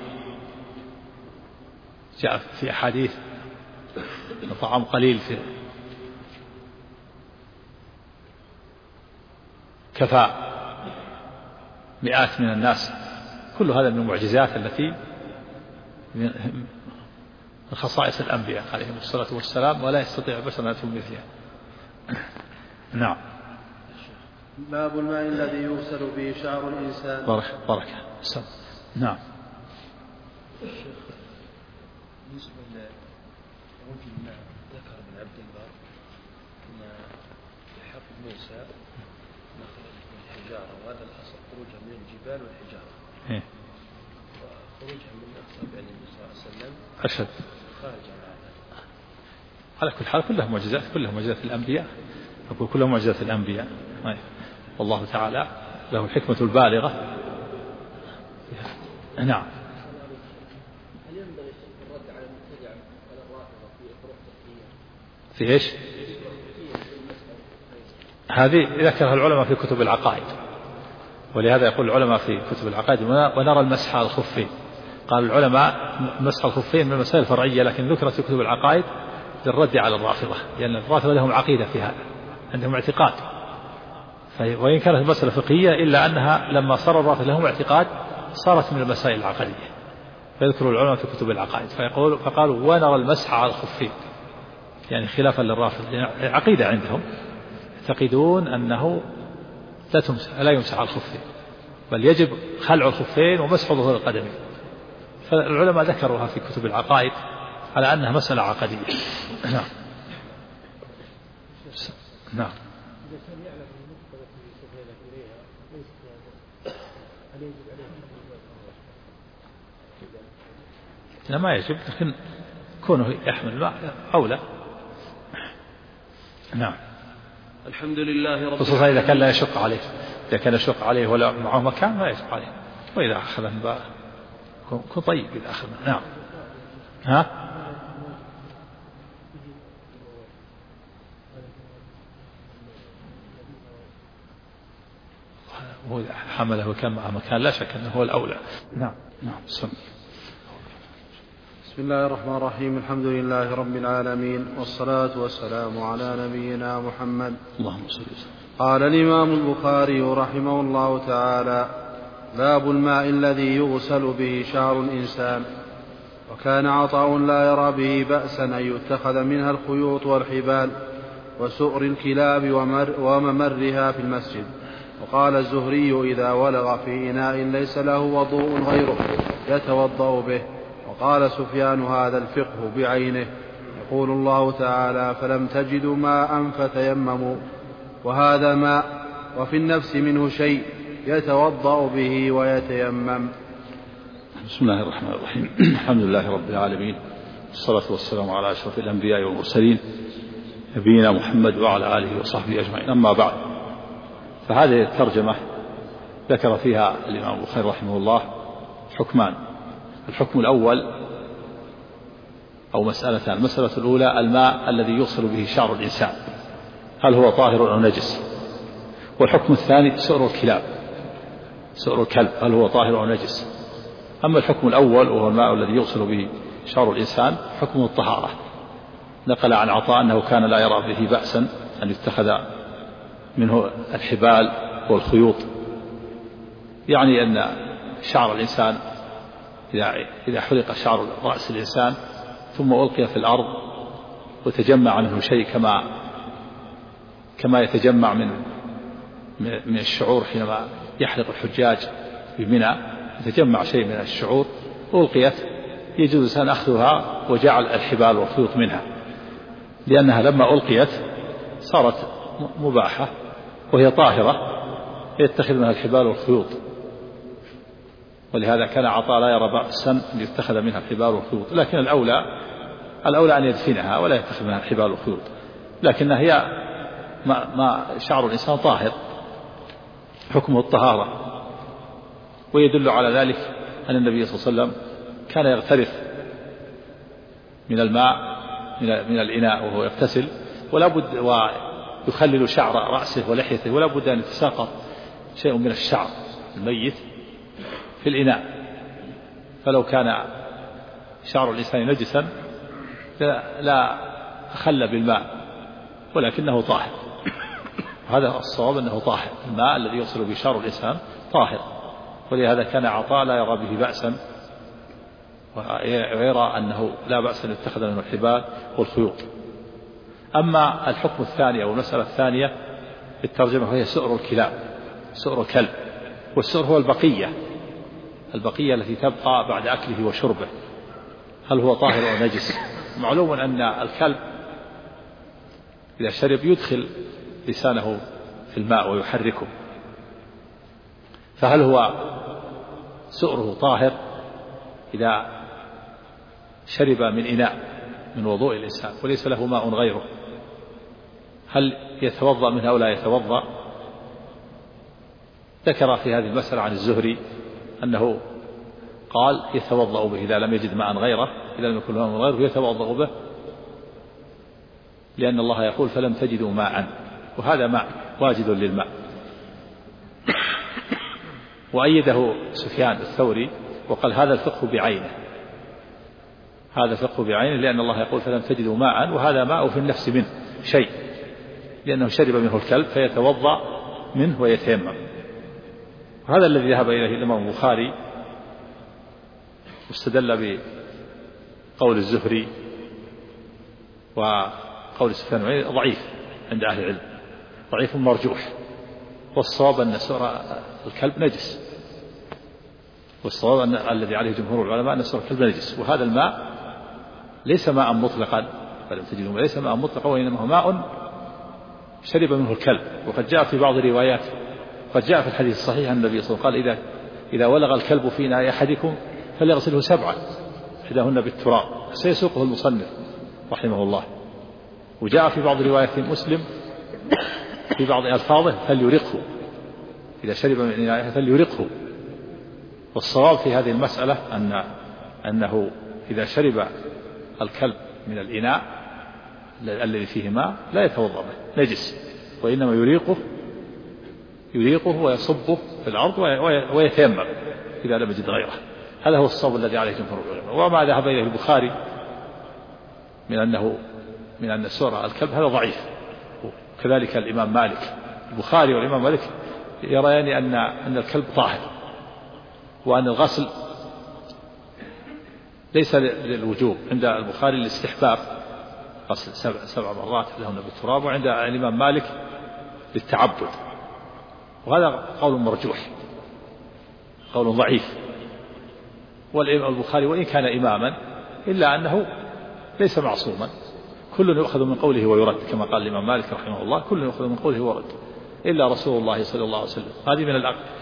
جاء في أحاديث الطعام قليل في كفى مئات من الناس. كل هذا من المعجزات التي من خصائص الأنبياء عليهم الصلاة والسلام، ولا يستطيع البشر أن يأتوا مثلها. نعم. باب الماء الذي يغسل به شعر الإنسان. بركة. نعم. بالنسبة لرجل ما ذكر ابن عبد البر أن في حق موسى ما خرج من الحجارة، وهذا الأصل خروجها من الجبال والحجارة، وخروجها من أصابع النبي صلى الله عليه وسلم أشد خارج عن هذا. على كل حال كلها معجزات، كلها معجزات الأنبياء، أقول كلها معجزات الأنبياء. والله تعالى له الحكمة البالغة. نعم. في إيش؟ هذه ذكرها العلماء في كتب العقائد، ولهذا يقول العلماء في كتب العقائد ونرى المسح على الخفين. قال العلماء مسح الخفين من المسائل الفرعية، لكن ذكرت في كتب العقائد للرد على الرافضة، لأن الرافضة لهم عقيدة في هذا، عندهم اعتقاد، وإن كانت المسألة فقهية إلا أنها لما صار الرافضة لهم اعتقاد صارت من المسائل العقدية. فيذكر العلماء في كتب العقائد فقالوا ونرى المسح على الخفين، يعني خلافا للرافض، يعني عقيدة عندهم يعتقدون أنه لا يمسح على الخفين، بل يجب خلع الخفين ومسح ظهور القدمين. فالعلماء ذكروها في كتب العقائد على أنها مسألة عقدية. نعم. ما يجب، لكن كونه يحمل الماء أولى. نعم. الحمد لله رب العالمين. خصوصا إذا كان لا يشق عليه، إذا كان يشق عليه ولا معه مكان ما يشق عليه، وإذا أخذ الماء كن طيب إذا أخذ. نعم. ها؟ هو حمله وكان معه مكان لا شك أنه هو الأولى. نعم. بسم الله الرحمن الرحيم. الحمد لله رب العالمين، والصلاة والسلام على نبينا محمد. اللهم صل وسلم. قال الإمام البخاري رحمه الله تعالى: باب الماء الذي يغسل به شعر الإنسان. وكان عطاء لا يرى به بأسا أن يتخذ منها الخيوط والحبال وسؤر الكلاب وممرها في المسجد. وقال الزهري: إذا ولغ في إناء ليس له وضوء غيره يتوضأ به. وقال سفيان: هذا الفقه بعينه. يقول الله تعالى: فلم تجدوا ماء فتيمموا. وهذا ماء وفي النفس منه شيء يتوضأ به ويتيمم. بسم الله الرحمن الرحيم. الحمد لله رب العالمين، والصلاة والسلام على أشرف الأنبياء والمرسلين نبينا محمد وعلى آله وصحبه أجمعين. أما بعد، فهذه الترجمة ذكر فيها الإمام البخاري رحمه الله حكمان. الحكم الأول أو مسألتان. المسألة الأولى: الماء الذي يغسل به شعر الإنسان، هل هو طاهر أو نجس؟ والحكم الثاني: سؤر الكلاب، سؤر الكلب، هل هو طاهر أو نجس؟ أما الحكم الأول وهو الماء الذي يغسل به شعر الإنسان حكمه الطهارة. نقل عن عطاء أنه كان لا يرى به بأسا أن يتخذ منه الحبال والخيوط، يعني أن شعر الإنسان إذا حلق شعر رأس الإنسان ثم ألقي في الأرض وتجمع منه شيء كما كما يتجمع من الشعور حينما يحلق الحجاج بمنى، يتجمع شيء من الشعور ألقيت، يجوز الإنسان أخذها وجعل الحبال والخيوط منها، لأنها لما ألقيت صارت مباحة وهي طاهرة، يتخذ منها الحبال والخيوط. ولهذا كان عطاء لا يرى بأسا أن يتخذ منها الحبال والخيوط، لكن الأولى أن يدفنها ولا يتخذ منها الحبال والخيوط، لكنها هي ما شعر الإنسان طاهر، حكمه الطهارة. ويدل على ذلك أن النبي صلى الله عليه وسلم كان يغترف من الماء من الإناء وهو يغتسل، ولا بد ويخلل شعر رأسه ولحيته، ولا بد أن يتساقط شيء من الشعر الميت في الإناء، فلو كان شعر الإنسان نجسا لا أخل بالماء، ولكنه طاهر. هذا الصواب أنه طاهر، الماء الذي يوصل به شعر الإنسان طاهر، ولهذا كان عطاء لا يرى به بأسا، ويرى أنه لا بأس أن يتخذ منه الحبال والخيوط. أما الحكم الثاني أو المسألة الثانية في الترجمة وهي سؤر الكلاب، سؤر الكلب، والسؤر هو البقية التي تبقى بعد أكله وشربه، هل هو طاهر أو نجس؟ معلوم أن الكلب إذا شرب يدخل لسانه في الماء ويحركه، فهل هو سؤره طاهر إذا شرب من إناء من وضوء الإنسان وليس له ماء غيره، هل يتوضأ منه أو لا يتوضأ؟ ذكر في هذه المسألة عن الزهري أنه قال يتوضأ به إذا لم يجد ماء غيره، إذا لم يكن ماء غيره يتوضأ به، لأن الله يقول فلم تجدوا ماء، وهذا ماء واجد للماء. وأيده سفيان الثوري وقال هذا الفقه بعينه، هذا فقه بعينه، لأن الله يقول فلم تجدوا ماء، وهذا ماء في النفس منه شيء، لأنه شرب منه الكلب فيتوضأ منه ويتيمم. هذا الذي ذهب إليه الإمام البخاري، واستدل بقول الزهري وقول سفيان ضعيف عند أهل العلم، ضعيف مرجوح، والصواب أن سؤر الكلب نجس، والصواب أن الذي عليه جمهور العلماء أن سؤر الكلب نجس. وهذا الماء ليس ماء مطلقا، فلم تجدوا ليس ماء مطلقا، وإنما هو ماء شرب منه الكلب. وقد جاء في بعض الروايات، قد جاء في الحديث الصحيح عن النبي صلى الله عليه وسلم قال إذا ولغ الكلب في إناء أحدكم فليغسله 7 إحداهن بالتراب، سيسوقه المصنف رحمه الله. وجاء في بعض روايات مسلم في بعض ألفاظه فليرقه، إذا شرب من إناء فليرقه. والصواب في هذه المسألة أنه إذا شرب الكلب من الإناء الذي فيه ماء لا يتوضأ به، نجس، وإنما يريقه ويصبه في الأرض ويتيمم إذا لم يجد غيره. هذا هو الصواب الذي عليه جمهور العلماء. وما ذهب إليه البخاري من أن سؤر الكلب هذا ضعيف، وكذلك الإمام مالك. البخاري والإمام مالك يريان أن الكلب طاهر، وأن الغسل ليس للوجوب، عند البخاري الاستحباب، غسل 7 مرات لهن بالتراب، وعند الإمام مالك للتعبد. وهذا قول مرجوح، قول ضعيف. والإمام البخاري وإن كان إماما إلا أنه ليس معصوما، كل يؤخذ من قوله ويرد، كما قال الإمام مالك رحمه الله كل يؤخذ من قوله ويرد إلا رسول الله صلى الله عليه وسلم. هذه من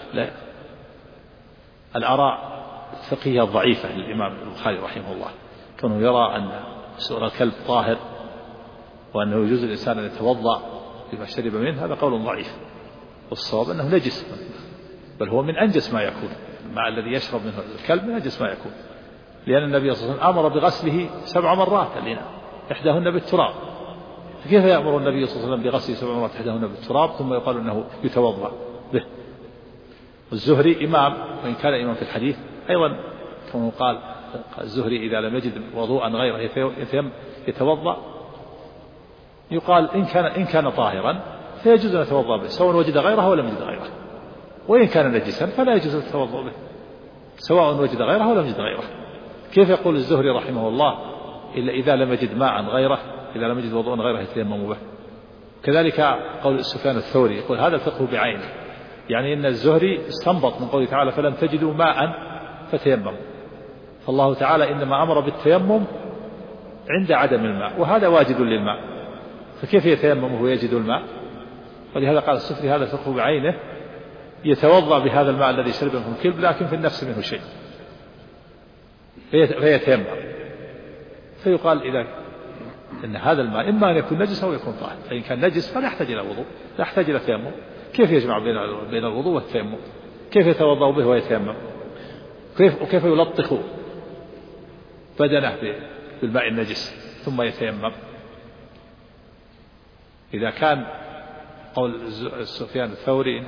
الآراء الفقهية الضعيفة للإمام البخاري رحمه الله، كونه يرى أن سؤر الكلب طاهر وأنه يجوز الإنسان أن يتوضأ بما شرب منه، هذا قول ضعيف. والصواب أنه نجس، بل هو من أنجس ما يكون، الماء الذي يشرب منه الكلب من أنجس ما يكون، لأن النبي صلى الله عليه وسلم أمر بغسله 7 مرات الإناء إحداهن بالتراب، فكيف يأمر النبي صلى الله عليه وسلم بغسله 7 مرات إحداهن بالتراب ثم يقال أنه يتوضأ به؟ والزهري إمام، وإن كان إمام في الحديث أيضا، كما قال الزهري إذا لم يجد وضوءا غيره يتوضأ، يقال إن كان طاهرا فيجوز أن يتوضأ به سواء وجد غيره أو لم يجد غيره، وإن كان نجسا فلا يجوز التوضأ به سواء وجد غيره أو لم يجد غيره. كيف يقول الزهري رحمه الله إلا إذا لم يجد ماء غيره، إذا لم يجد وضوءا غيره يتيمم به؟ كذلك قول سفيان الثوري يقول هذا الفقه بعينه، يعني إن الزهري استنبط من قوله تعالى فلم تجدوا ماء فتيمموا، فالله تعالى إنما أمر بالتيمم عند عدم الماء، وهذا واجد للماء، فكيف يتيمم وهو يجد الماء؟ ولهذا قال السفري هذا الفقه بعينه، يتوضأ بهذا الماء الذي شربه من الكلب لكن في النفس منه شيء فيتيمم. فيقال إذا إن هذا الماء إما أن يكون نجس أو يكون طاهر، فإن كان نجس فلا يحتاج إلى وضوء، لا يحتاج إلى تيمم. كيف يجمع بين الوضوء والتيمم؟ كيف يتوضأ به ويتيمم؟ وكيف يلطخ بدنه بالماء النجس ثم يتيمم؟ إذا كان قول سفيان الثوري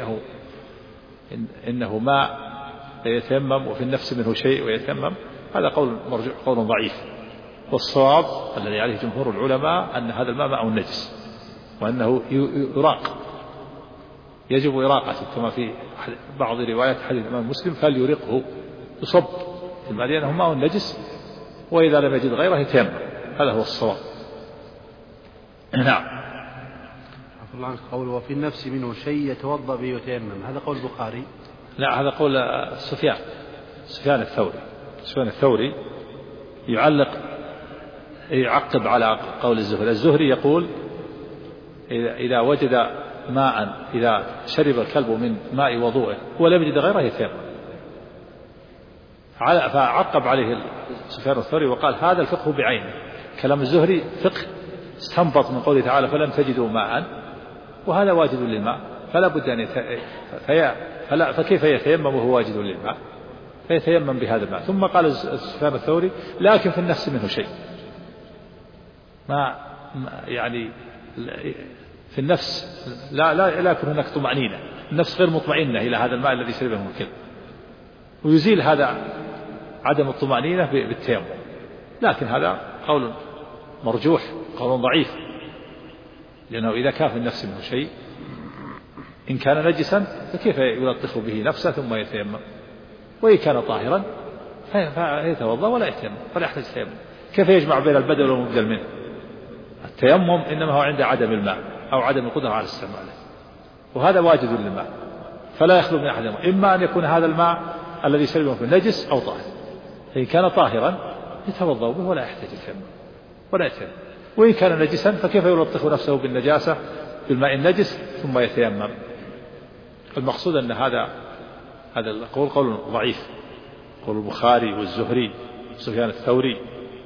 إنه ماء يتيمم وفي النفس منه شيء ويتيمم، هذا قول مرجوح، قول ضعيف. والصواب الذي عليه جمهور العلماء أن هذا الماء ماء نجس، وأنه يراق، يجب إراقته كما في بعض روايات حديث الإمام مسلم فليرقه، يصب في الماء لأنه ماء نجس، وإذا لم يجد غيره يتيمم، هذا هو الصواب. نعم. الله عنك قول وفي النفس منه شيء يتوضأ به ويتيمم، هذا قول البخاري؟ لا، هذا قول سفيان الثوري. سفيان الثوري يعقب على قول الزهري. الزهري يقول إذا وجد ماء، إذا شرب الكلب من ماء وضوءه ولم يجد غيره يتيمم، فعقب عليه سفيان الثوري وقال هذا الفقه بعينه. كلام الزهري فقه استنبط من قوله تعالى فلم تجدوا ماء، وهذا واجد للماء، فلا بد أن فكيف يتيمم وهو واجد للماء؟ فيتيمم بهذا الماء. ثم قال سفيان الثوري لكن في النفس منه شيء، ما يعني في النفس لا يكون هناك طمأنينة، النفس غير مطمئنة إلى هذا الماء الذي شربه من الكلب، ويزيل هذا عدم الطمأنينة بالتيمم. لكن هذا قول مرجوح، قول ضعيف، لأنه إذا كان في النفس منه شيء إن كان نجسا فكيف يلطخ به نفسه ثم يتيمم؟ وإن كان طاهرا فيتوضأ ولا يتيمم ولا يحتاج تيمم. كيف يجمع بين البدل والمبدل منه؟ التيمم إنما هو عند عدم الماء أو عدم القدرة على استعماله، وهذا واجد للماء، فلا يخلو من أحدهما، إما أن يكون هذا الماء الذي شربه في نجس أو طاهر، فإن كان طاهرا يتوضأ به ولا يحتاج تيمم ولا يتيمم، وإن كان نجسا فكيف يلطخ نفسه بالنجاسة بالماء النجس ثم يتيمم؟ المقصود أن هذا القول قول ضعيف، قول البخاري والزهري سفيان الثوري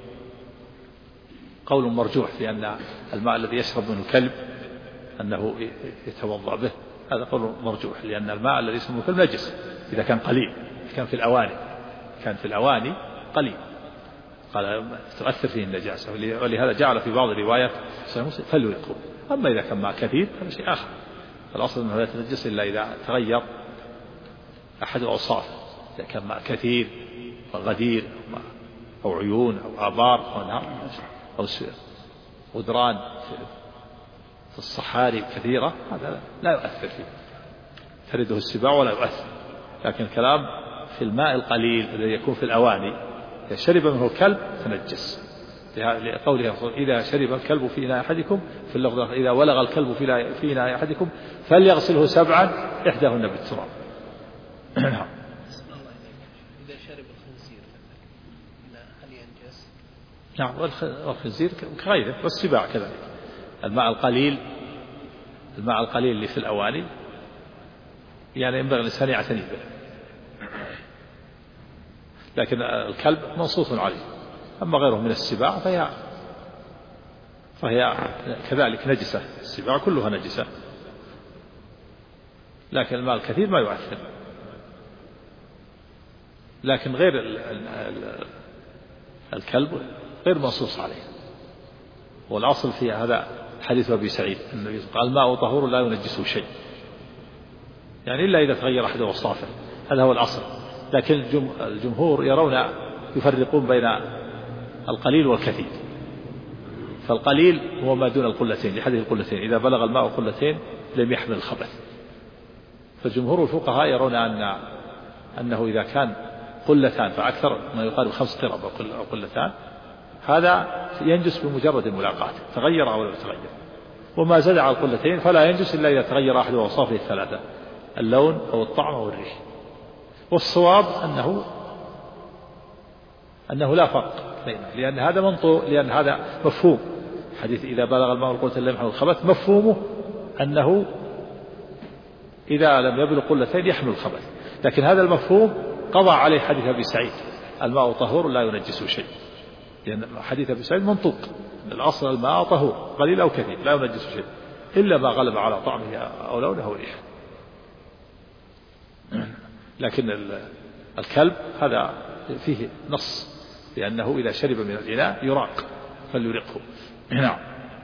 قول مرجوح في أن الماء الذي يشرب منه الكلب أنه يتوضأ به، هذا قول مرجوح، لأن الماء الذي يشرب منه الكلب نجس إذا كان قليل، كان في الأواني قليل، قال تؤثر فيه النجاسة، ولهذا جعل في بعض الروايات فليرقه. أما إذا كان ماء كثير هذا شيء آخر، الأصل أنه لا يتنجس إلا إذا تغير أحد أوصافه، إذا كان ماء كثير وغدير أو عيون أو آبار أو نهر أو غدران في الصحاري كثيرة، هذا لا يؤثر فيه، ترده السباع ولا يؤثر. لكن الكلام في الماء القليل الذي يكون في الأواني، إذا شرب منه الكلب تنجس، لقوله إذا شرب الكلب في إناء أحدكم، في اللفظ إذا ولغ الكلب في إناء أحدكم فليغسله 7 إحداهن بالتراب. إذا شرب الخنزير هل ينجس؟ نعم، والخنزير كغيره والسباع كذلك. الماء القليل اللي في الأواني يعني ينبغي الإنسان يعتني به، لكن الكلب منصوص عليه. أما غيره من السباع فهي كذلك نجسة، السباع كلها نجسة، لكن الماء الكثير ما يؤثر. لكن غير الكلب غير منصوص عليه، والأصل في هذا حديث أبي سعيد النبي قال الماء طهور لا ينجسه شيء، يعني إلا إذا تغير أحد أوصافه، هذا هو الأصل. لكن الجمهور يرون يفرقون بين القليل والكثير، فالقليل هو ما دون القلتين، لحديث القلتين إذا بلغ الماء قلتين لم يحمل الخبث. فجمهور الفقهاء يرون أنه إذا كان قلتان فأكثر، ما يقارب 5 قرب أو قلتان، هذا ينجس بمجرد الملاقاة، تغير أو لم يتغير. وما زاد على القلتين فلا ينجس إلا إذا تغير أحد أوصافه الثلاثة: اللون أو الطعم أو الريح. والصواب أنه لا فرق بينه، لأن هذا منطوق، لأن هذا مفهوم حديث إذا بلغ الماء القلتين لم يحمل الخبث، مفهومه أنه إذا لم يبلغ قلتين يحمل الخبث. لكن هذا المفهوم قضى عليه حديث أبي سعيد: الماء طهور لا ينجس شيء، لأن حديث أبي سعيد منطوق، الأصل الماء طهور قليل أو كثير لا ينجس شيء إلا ما غلب على طعمه أو لونه أو ريحه. لكن الكلب هذا فيه نص لأنه إذا شرب من الإناء يراق فليرقه. نعم.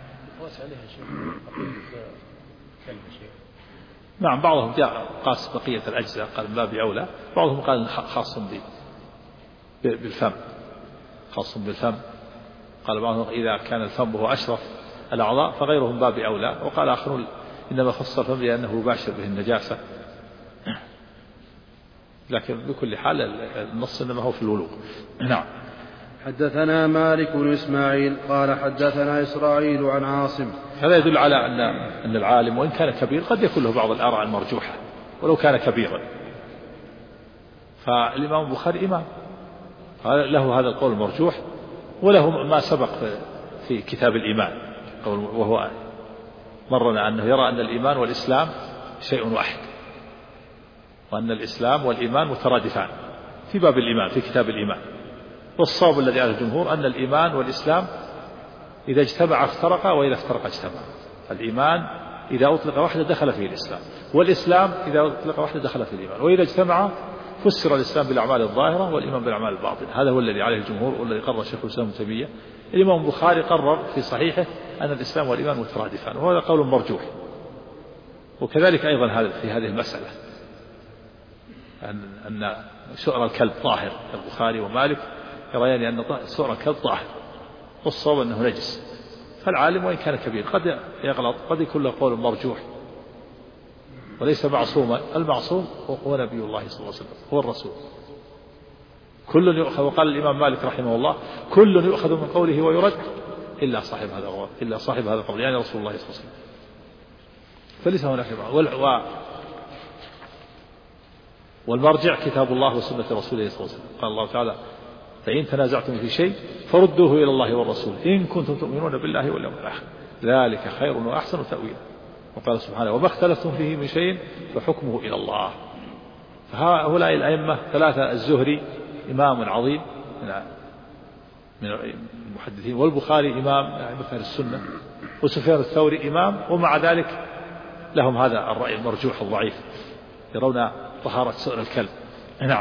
نعم، بعضهم جاء قاس بقية الأجزاء قال من باب أولى، بعضهم قال خاص بالفم، خاص بالفم، قال بعضهم إذا كان الفم هو أشرف الأعضاء فغيره من باب أولى، وقال آخرون إنما خص الفم لأنه يباشر به النجاسة. لكن بكل حال النص إنما هو في الولوغ. نعم. حدثنا مالك بن إسماعيل قال حدثنا إسرائيل عن عاصم. هذا يدل على أن العالم وإن كان كبير قد يكون له بعض الآراء المرجوحة ولو كان كبيرا. فالإمام البخاري إمام له هذا القول المرجوح، وله ما سبق في كتاب الإيمان، وهو مرنا أنه يرى أن الإيمان والإسلام شيء واحد، وأن الإسلام والإيمان مترادفان في باب الإيمان في كتاب الإيمان. والصواب الذي عليه الجمهور أن الإيمان والإسلام إذا اجتمع افترقا وإذا افترقا اجتمع. الإيمان إذا أطلق وحده دخل فيه الإسلام، والإسلام إذا أطلق وحده دخل فيه الإيمان، وإذا اجتمع فسر الإسلام بالأعمال الظاهرة والإيمان بالأعمال الباطنة. هذا هو الذي عليه الجمهور والذي قرر شيخ الإسلام ابن تيمية. الإمام البخاري قرر في صحيحه أن الإسلام والإيمان مترادفان، وهذا قول مرجوح. وكذلك أيضا هذا في هذه المسألة أن سؤر الكلب طاهر، البخاري ومالك يريان أن سؤر الكلب طاهر، والصواب أنه نجس. فالعالم وإن كان كبير قد يغلط، قد يكون له قول مرجوح وليس معصوما. المعصوم هو نبي الله صلى الله عليه وسلم، هو الرسول. كل يؤخذ، وقال الإمام مالك رحمه الله: كل يؤخذ من قوله ويرد إلا صاحب هذا القول، يعني رسول الله صلى الله عليه وسلم. فليس هناك والمرجع كتاب الله وسنة رسوله صلى الله عليه وسلم. قال الله تعالى: فإن تنازعتم في شيء فردوه إلى الله والرسول إن كنتم تؤمنون بالله واليوم الآخر ذلك خير وأحسن تأويلا. وقال سبحانه: وما اختلفتم فيه من شيء فحكمه إلى الله. فهؤلاء الأئمة ثلاثة: الزهري إمام عظيم من المحدثين، والبخاري إمام أئمة أهل السنة، وسفيان الثوري إمام، ومع ذلك لهم هذا الرأي المرجوح الضعيف، يرون طهارة سؤر الكلب. نعم.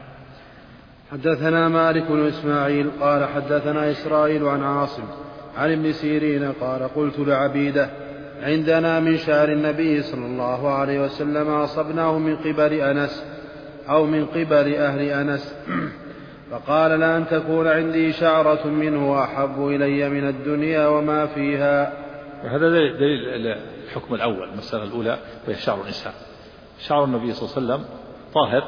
حدثنا مالك بن إسماعيل قال حدثنا إسرائيل عن عاصم عن ابن سيرين قال: قلت لعبيدة: عندنا من شعر النبي صلى الله عليه وسلم أصبناه من قبل أنس أو من قبل أهل أنس، فقال: لأن تكون عندي شعرة منه أحب إلي من الدنيا وما فيها. وهذا دليل الحكم الأول، المسألة الأولى وهي شعر النساء. شعر النبي صلى الله عليه وسلم طاهر،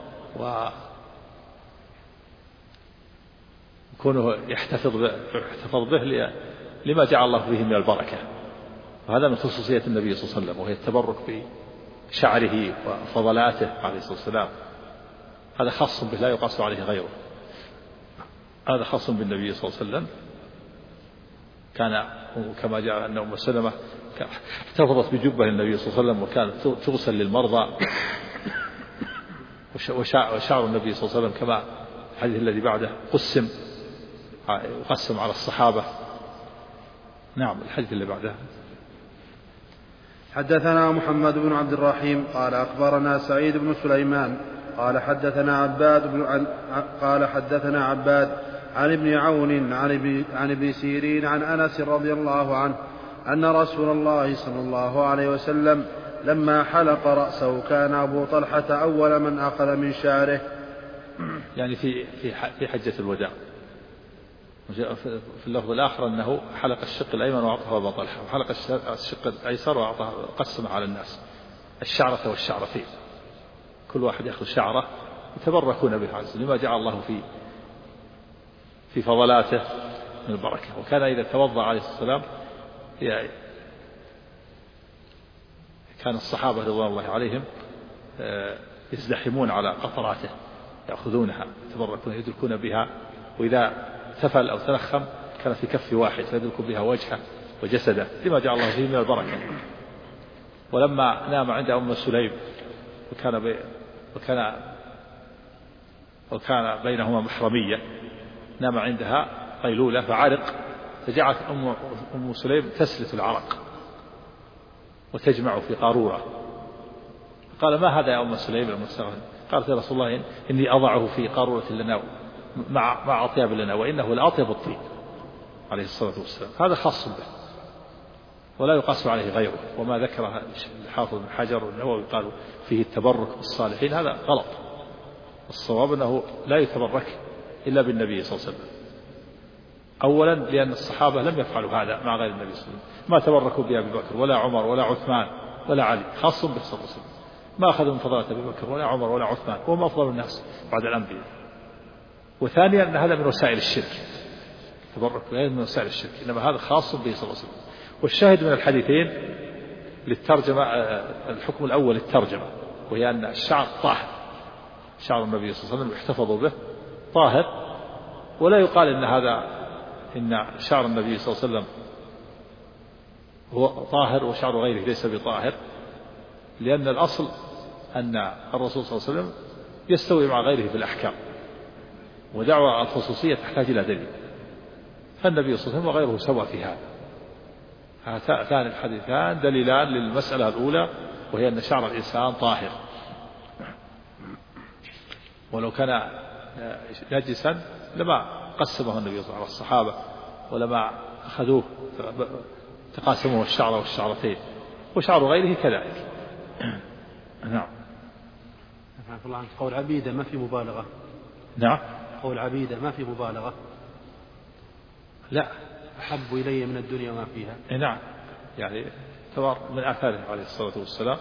وكونه يحتفظ به لما جعل الله فيه من البركة، وهذا من خصوصية النبي صلى الله عليه وسلم، وهي التبرك بشعره وفضلاته عليه الصلاة والسلام. هذا خاص به لا يقاس عليه غيره، هذا خاص بالنبي صلى الله عليه وسلم. كان كما جاء أن أم سلمة احتفظت بجبة النبي صلى الله عليه وسلم وكانت تغسل للمرضى، وشعر النبي صلى الله عليه وسلم كما الحديث الذي بعده يقسم على الصحابة. نعم. الحديث اللي بعده: حدثنا محمد بن عبد الرحيم قال أخبرنا سعيد بن سليمان قال حدثنا عباد عن ابن عون عن ابن سيرين عن أنس رضي الله عنه أن رسول الله صلى الله عليه وسلم لما حلق رأسه كان أبو طلحة أول من أخذ من شعره. يعني في حجة الوداع. في اللفظ الآخر أنه حلق الشق الأيمن وأعطاه أبو طلحة، وحلق الشق الأيسر وأعطاه، قسم على الناس الشعرة والشعرتين، كل واحد يأخذ شعرة يتبركون به عز لما جعل الله في فضلاته من البركة. وكان إذا توضأ عليه الصلاة والسلام كان الصحابة رضوان الله عليهم يزدحمون على قطراته يأخذونها يتبركون يدركون بها، وإذا تفل أو تنخم كان في كف واحد فيدرك بها وجهه وجسده لما جعل الله فيه من البركة. ولما نام عند أم سليم وكان بينهما محرمية، نام عندها قيلولة فعرق، فجعلت أم سليم تسلت العرق وتجمع في قارورة. قال ما هذا يا أم سليم المستغرب؟ قالت يا رسول الله إني أضعه في قارورة لنا مع أطياب لنا وإنه لأطيب الطيب عليه الصلاة والسلام. هذا خاص به ولا يقاس عليه غيره. وما ذكره الحافظ بن حجر والنووي قالوا فيه التبرك بالصالحين، هذا غلط. الصواب أنه لا يتبرك إلا بالنبي صلى الله عليه وسلم، أولا لأن الصحابة لم يفعلوا هذا مع غير النبي صلى الله عليه وسلم، ما تبركوا بأبي بكر ولا عمر ولا عثمان ولا علي، خاص به صلى الله عليه وسلم، ما أخذوا من فضلات أبي بكر ولا عمر ولا عثمان وهم أفضل الناس بعد الأنبياء. وثانيا أن هذا من وسائل الشرك، تبرك غير من وسائل الشرك، إنما هذا خاص به صلى الله عليه وسلم. والشاهد من الحديثين للترجمة، الحكم الأول للترجمة، وهي أن الشعر طاهر، شعر النبي صلى الله عليه وسلم يحتفظ به طاهر، ولا يقال إن شعر النبي صلى الله عليه وسلم هو طاهر وشعر غيره ليس بطاهر، لأن الأصل أن الرسول صلى الله عليه وسلم يستوي مع غيره في الأحكام، ودعوى الخصوصية تحتاج إلى دليل، فالنبي صلى الله عليه وسلم وغيره سوى في هذا. هاتان الحديثان دليلان للمسألة الأولى، وهي أن شعر الإنسان طاهر، ولو كان نجسا لما قسمه النبي صلى الله عليه وسلم على الصحابة، ولما أخذوه تقاسموه الشعر والشعرتين، وشعر غيره كذلك. نعم. قول عبيدة ما في مبالغة. نعم. قول عبيدة ما في مبالغة. لا. أحب إلي من الدنيا وما فيها. نعم، يعني من آثاره عليه الصلاة والسلام،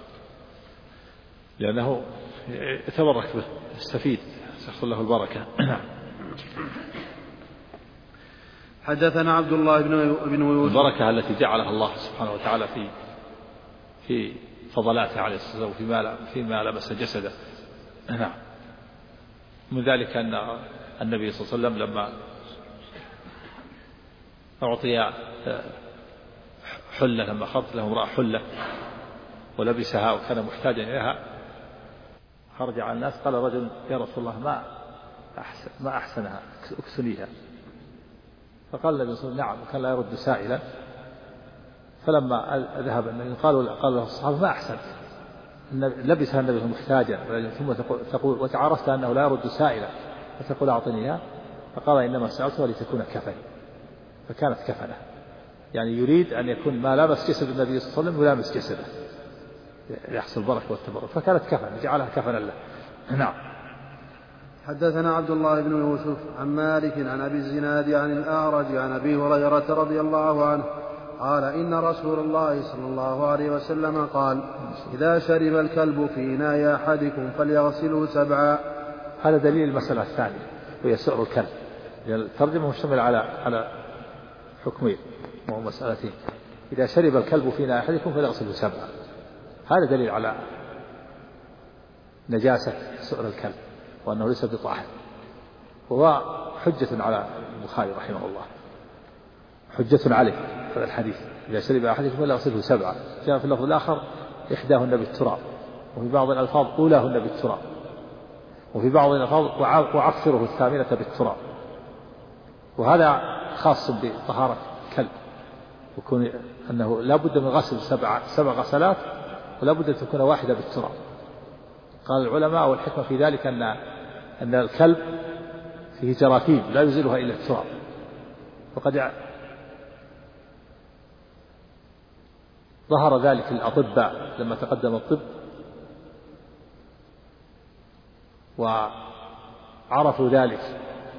لأنه يتبرك به يستفيد يحصل له البركة. حدثنا عبد الله بن يوسف. البركة التي جعلها الله سبحانه وتعالى في فضلاته عليه الصلاة والسلام فيما لمس جسده. نعم. من ذلك أن النبي صلى الله عليه وسلم لما أعطي حلة، لما أخذت له امرأة حلة ولبسها وكان محتاجا إليها، خرج على الناس قال رجل يا رسول الله ما أحسنها أكسنيها، فقال النبي صلى الله عليه وسلم نعم، وكان لا يرد سائلا. فلما ذهب النبي قال له الصحابة ما أحسن، لبسها النبي محتاجا، ثم تقول وتعرفت أنه لا يرد سائلا فتقول أعطنيها، فقال إنما سألتها لتكون كفني، فكانت كفنه، يعني يريد أن يكون ما لامس جسد النبي صلى الله عليه وسلم يلامس جسده يحصل البركة والتبرك، فكانت كفن جعلها كفنا له. نعم. حدثنا عبد الله بن يوسف عن مالك عن أبي الزناد عن الأعرج عن أبي هريرة رضي الله عنه قال إن رسول الله صلى الله عليه وسلم قال إذا شرب الكلب في إناء أحدكم فليغسله 7. هذا دليل المسألة الثانية وهي سؤر الكلب، لأن الترجمة مشتمل على حكمين ومسألتين. إذا شرب الكلب في إناء أحدكم فليغسله 7، هذا دليل على نجاسة سؤر الكلب وأنه ليس بطاهر، وهو حجة على البخاري رحمه الله، حجة عليه هذا الحديث إذا شرب أحدكم فليغسله 7. جاء في اللفظ الآخر إحداهن بالتراب، وفي بعض الألفاظ أولاهن بالتراب، وفي بعض الألفاظ وعفره 8 بالتراب. وهذا خاص بطهارة الكلب، وكون أنه لا بد من غسل 7 غسلات، ولا بد أن تكون واحدة بالتراب. قال العلماء والحكمة في ذلك أن الكلب فيه جراثيم لا يزيلها إلا التراب، وقد ظهر ذلك للأطباء لما تقدم الطب وعرفوا ذلك،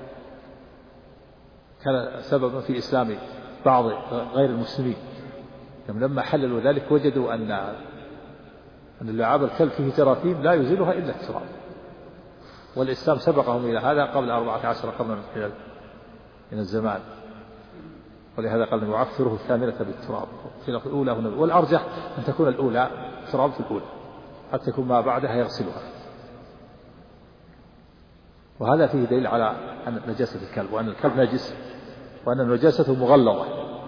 كان سببا في إسلام بعض غير المسلمين، لما حللوا ذلك وجدوا أن لعاب الكلب فيه جراثيم لا يزيلها إلا التراب، والإسلام سبقهم إلى هذا قبل 14 قرنا من الزمان. ولهذا قال وعفره الثامنة بالتراب في الأولى هنا، والأرجح أن تكون الأولى تراب في الأولى حتى يكون ما بعدها يغسلها. وهذا فيه دليل على أن نجاسة الكلب، وأن الكلب نجس، وأن نجاسته مغلظة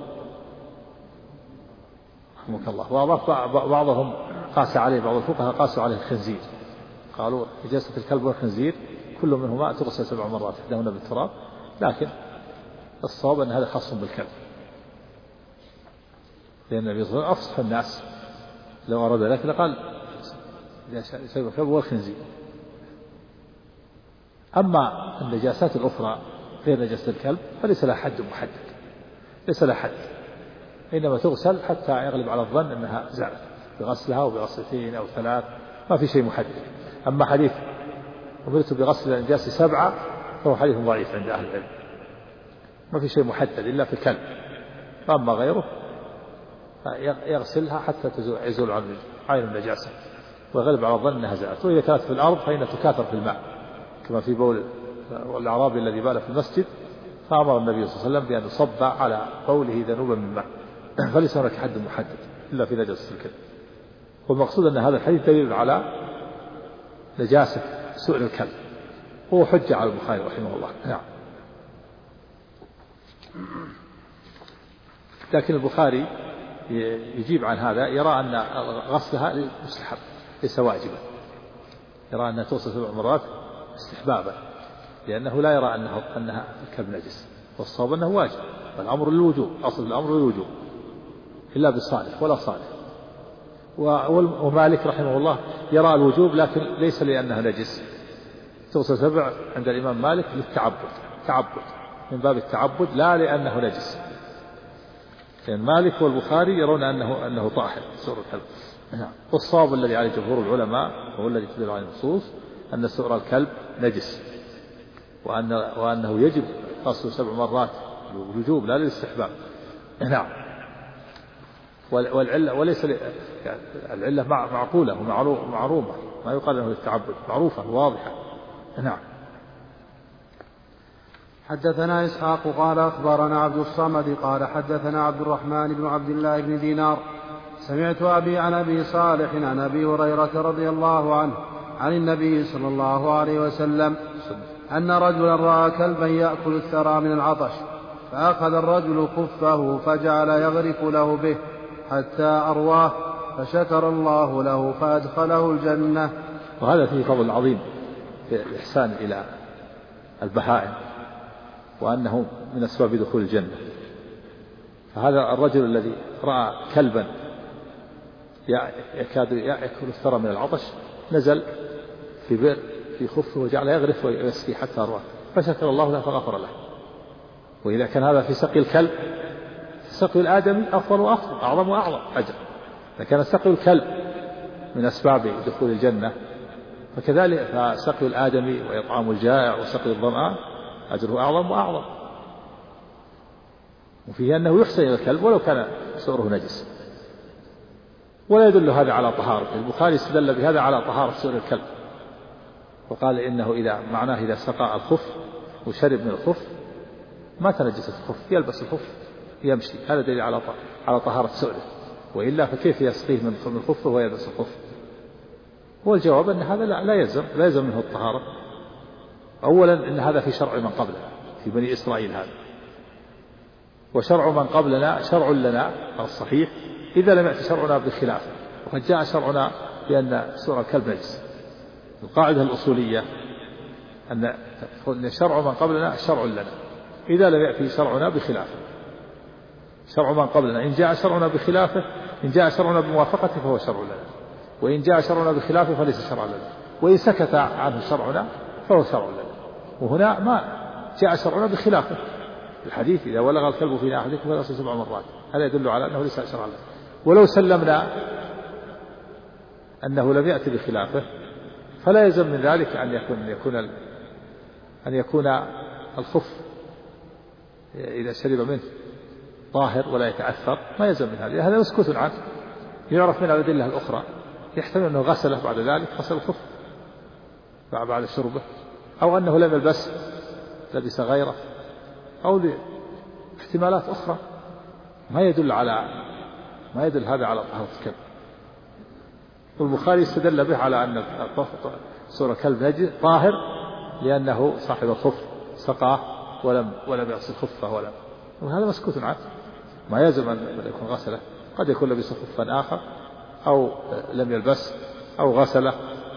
رحمك الله. وبعضهم قاس عليه، بعض الفقهاء قاسوا عليه الخنزير، قالوا نجاسة الكلب والخنزير كل منهما تغسل 7 مرات إحداهن بالتراب، لكن الصواب أن هذا خاص بالكلب، لأن النبي صلى الله عليه وسلم أفصح الناس لو أراد ذلك لقال يسيب الكلب والخنزير. أما النجاسات الأخرى غير نجاسة الكلب فليس لها حد محدد، ليس لها حد، إنما تغسل حتى يغلب على الظن أنها زالت بغسلها وبغسلتين أو 3، ما في شيء محدد. أما حديث أمرت بغسل النجاسة 7 فهو حديث ضعيف عند أهل العلم، ما في شيء محدد إلا في الكلب، أما غيره يغسلها حتى يزول عين النجاسة ويغلب على الظن أنها زالت. وإذا كانت في الأرض فإنها تكاثر في الماء، كما في بول الأعرابي الذي بال في المسجد، فأمر النبي صلى الله عليه وسلم بأن يصب على بوله ذنوبا من ماء، فليس هناك حد محدد إلا في نجاسة الكلب. والمقصود أن هذا الحديث دليل على نجاسة سؤر الكلب، وهو حجة على البخاري رحمه الله. نعم. لكن البخاري يجيب عن هذا، يرى أن غسلها مستحب ليس واجبا، يرى أنها توصل 7 مرات استحبابا، لأنه لا يرى أنها الكلب نجس، والصواب أنه واجب، والأمر للوجوب، أصل الأمر للوجوب إلا بالصالح ولا صالح. ومالك رحمه الله يرى الوجوب لكن ليس لأنها نجس، توصل 7 عند الإمام مالك للتعبد، من باب التعبد لا لأنه نجس، لأن مالك والبخاري يرون أنه طاهر سؤر الكلب. والصواب الذي عليه جمهور العلماء هو الذي تدل عليه النصوص أن سؤر الكلب نجس، وأنه يجب غسله 7 مرات بالوجوب لا للاستحباب. نعم. والعلة وليس يعني العلة معقولة ومعروفة، ما يقال أنه للتعبد، معروفة واضحة. نعم. حدثنا إسحاق قال أخبرنا عبد الصمد قال حدثنا عبد الرحمن بن عبد الله بن دينار سمعت أبي عن أبي صالح عن أبي هريرة رضي الله عنه عن النبي صلى الله عليه وسلم أن رجلا رأى كلبا يأكل الثرى من العطش، فأخذ الرجل خفه فجعل يغرف له به حتى أرواه، فشكر الله له فأدخله الجنة. وهذا فيه فضل عظيم في الإحسان إلى البهائم، وأنه من أسباب دخول الجنة. فهذا الرجل الذي رأى كلبا يكاد يأكل الثرى من العطش نزل في بئر في خفه وجعل يغرف ويسقي حتى أرواه، فشكر الله له فغفر له. وإذا كان هذا في سقي الكلب، سقي الآدمي أفضل وأفضل، أعظم وأعظم أجر. إذا كان سقي الكلب من أسباب دخول الجنة، فكذلك فسقي الآدمي وإطعام الجائع وسقي الظمآن أجره أعظم وأعظم. وفيه أنه يحسن إلى الكلب ولو كان سؤره نجس، ولا يدل هذا على طهارة. البخاري استدل بهذا على طهارة سؤر الكلب، وقال إنه معناه إذا سقى الخف وشرب من الخف ما تنجست الخف، يلبس الخف يمشي، هذا دليل على طهارة سؤره، وإلا فكيف يسقيه من الخف وهو يلبس الخف؟ هو الجواب أن هذا لا يلزم منه الطهارة. أولا إن هذا في شرع من قبله في بني إسرائيل هذا، وشرع من قبلنا شرع لنا على الصحيح إذا لم يأتي شرعنا بخلافه، وقد جاء شرعنا بأن سؤر الكلب نجس. القاعدة الأصولية أن شرع من قبلنا شرع لنا إذا لم يأتي شرعنا بخلافه. شرع من قبلنا إن جاء شرعنا بخلافه، إن جاء شرعنا بموافقته فهو شرع لنا، وإن جاء شرعنا بخلافه فليس شرعا لنا، وإن سكت عنه شرعنا فهو شرع لنا. وهنا ما جاء شرعنا بخلافه، الحديث إذا ولغ الكلب في ناحيته فليغسل 7 مرات، هذا يدل على أنه ليس شرعا لنا. ولو سلمنا أنه لم يأتي بخلافه فلا يلزم من ذلك أن يكون الخف إذا شرب منه طاهر ولا يتأثر، ما يلزم من هذا مسكوت عنه. يعرف من الأدلة الأخرى يحتمل أنه غسله بعد ذلك، غسل الخف بعد شربه، أو أنه لم يلبس لبس غيره، أو لاحتمالات أخرى ما يدل هذا على طهارة الكلب. والبخاري استدل به على أن صورة كلب نجس طاهر لأنه صاحب الخف سقاه ولم يغسل خفه وهذا مسكوت عنه. ما يلزم أن يكون غسله، قد يكون لبس خفا آخر أو لم يلبس أو غسله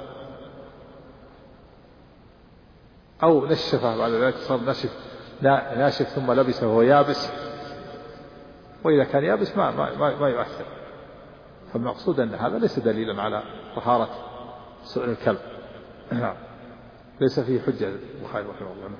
أو نشفه بعد ذلك صار ناشف ثم لبسه وهو يابس، وإذا كان يابس ما يؤثر. فالمقصود أن هذا ليس دليلا على طهارة سؤال الكلب. ليس فيه حجة البخاري رحمه الله.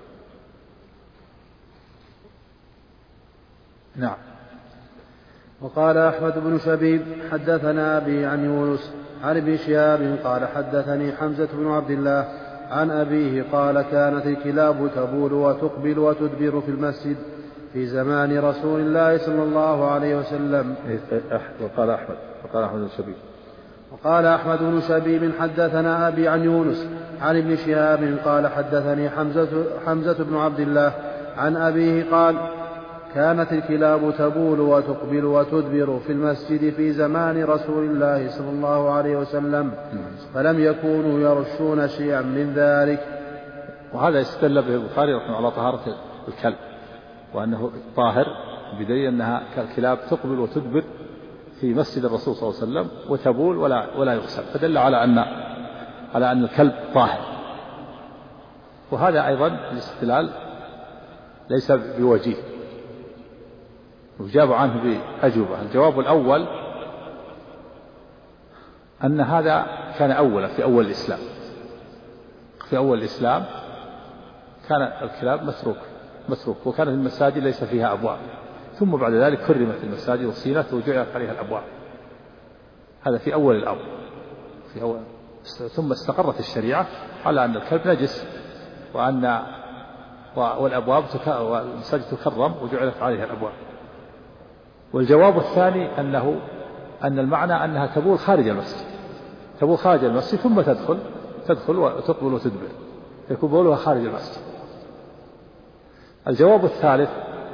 نعم. وقال أحمد بن شبيب حدثنا أبي عن يونس عن ابن شهاب قال حدثني حمزة بن عبد الله عن أبيه قال كانت الكلاب تبول وتقبل وتدبر في المسجد في زمان رسول الله صلى الله عليه وسلم. وقال أحمد بن شبيب حدثنا أبي عن يونس عن ابن شهاب قال حدثني حمزة بن عبد الله عن أبيه قال كانت الكلاب تبول وتقبل وتدبر في المسجد في زمان رسول الله صلى الله عليه وسلم فلم يكونوا يرشون شيئا من ذلك. وهذا استدل به البخاري رحمه الله على طهارة الكلب وأنه طاهر بدليل أنها كالكلاب تقبل وتدبر في مسجد الرسول صلى الله عليه وسلم وتبول ولا يغسل، فدل على أن الكلب طاهر. وهذا أيضا الاستدلال ليس بوجيه، وجاب عنه بأجوبة. الجواب الأول أن هذا كان أولا في أول الإسلام. في أول الإسلام كان الكلاب متروك وكانت المساجد ليس فيها أبواب، ثم بعد ذلك كرمت المساجد وصينت وجعلت عليها الأبواب. هذا في أول الأمر. ثم استقرت الشريعة على أن الكلب نجس والأبواب والمساجد تكرم وجعلت عليها الأبواب. والجواب الثاني أن المعنى أنها تبول خارج المسجد ثم تدخل وتقبل وتدبر، يكون بولها خارج المسجد. الجواب الثالث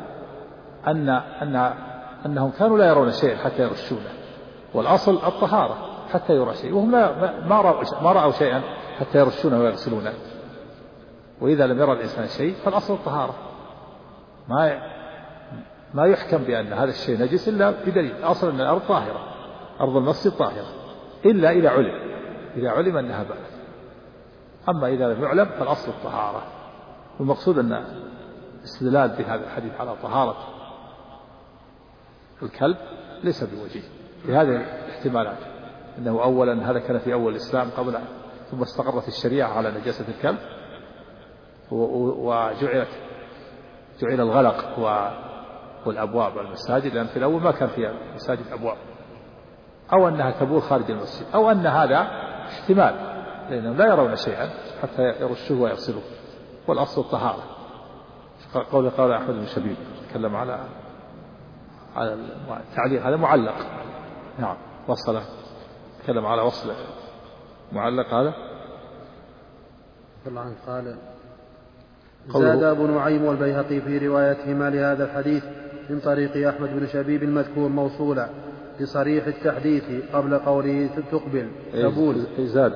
أنهم كانوا لا يرون شيئا حتى يرشونه، والأصل الطهارة حتى يرى شيء، وهم ما رأوا شيئا حتى يرشونه ويغسلونه. وإذا لم يرى الإنسان شيء فالأصل الطهارة، ما يحكم بأن هذا الشيء نجس إلا بدليل. أصل أن الأرض طاهرة، أرض المسجد طاهرة، إلا إذا علم أنها بلد. أما إذا لم يعلم فالأصل الطهارة. والمقصود أن الاستدلال بهذا الحديث على طهارة الكلب ليس بوجيه لهذه الاحتمالات، أنه أولا هذا كان في أول الإسلام ثم استقرت الشريعة على نجاسة الكلب وجعل الغلق والأبواب والمساجد، لأن في الأول ما كان فيها مساجد أبواب، أو أنها تبول خارج المسجد، أو أن هذا احتمال لأنهم لا يرون شيئا حتى يرشوه ويغسلوه، والأصل الطهارة. قال أحمد بن شبيب تكلم على التعليق، هذا معلق. نعم وصله، تكلم على وصله معلق. هذا قال زاد أبو نعيم والبيهقي في روايتهما لهذا الحديث من طريق أحمد بن شبيب المذكور موصولا بصريح التحديث قبل قوله تقبل تبول.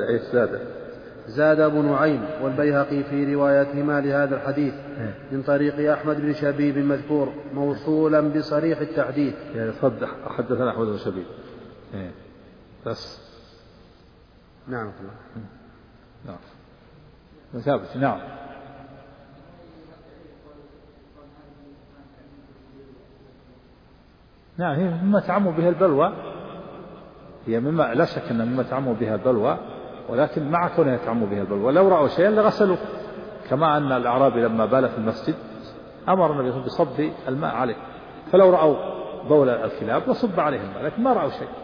زاد أبو نعيم والبيهقي في روايتهما لهذا الحديث من طريق أحمد بن شبيب المذكور موصولا بصريح التحديث. يعني صدق حدثنا أحمد بن شبيب بس. نعم مثابت. نعم هي مما تعم بها البلوى، هي مما لا شك أن مما تعم بها البلوى، ولكن مع كونها تعم بها البلوى لو رأوا شيئا لغسلوا، كما أن الأعرابي لما بال في المسجد أمر النبي بصب الماء عليه، فلو رأوا بول الكلاب وصب عليهم الماء، لكن ما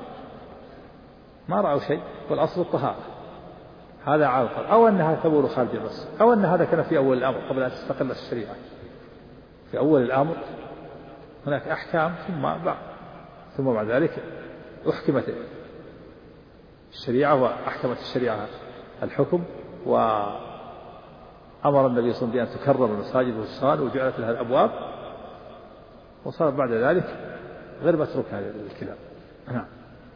رأوا شيء والأصل الطهارة. هذا عارف. أو أنها تبول خارج المسجد، أو أن هذا كان في أول الأمر قبل أن تستقل الشريعة. في أول الأمر هناك أحكام، ثم بعد ذلك أحكمت الشريعة وأحكمت الشريعة الحكم، وأمر النبي صلى الله عليه وسلم بأن تكرر المساجد والصال وجعلت لها الأبواب، وصار بعد ذلك غير متروك هذه الكلاب. نعم.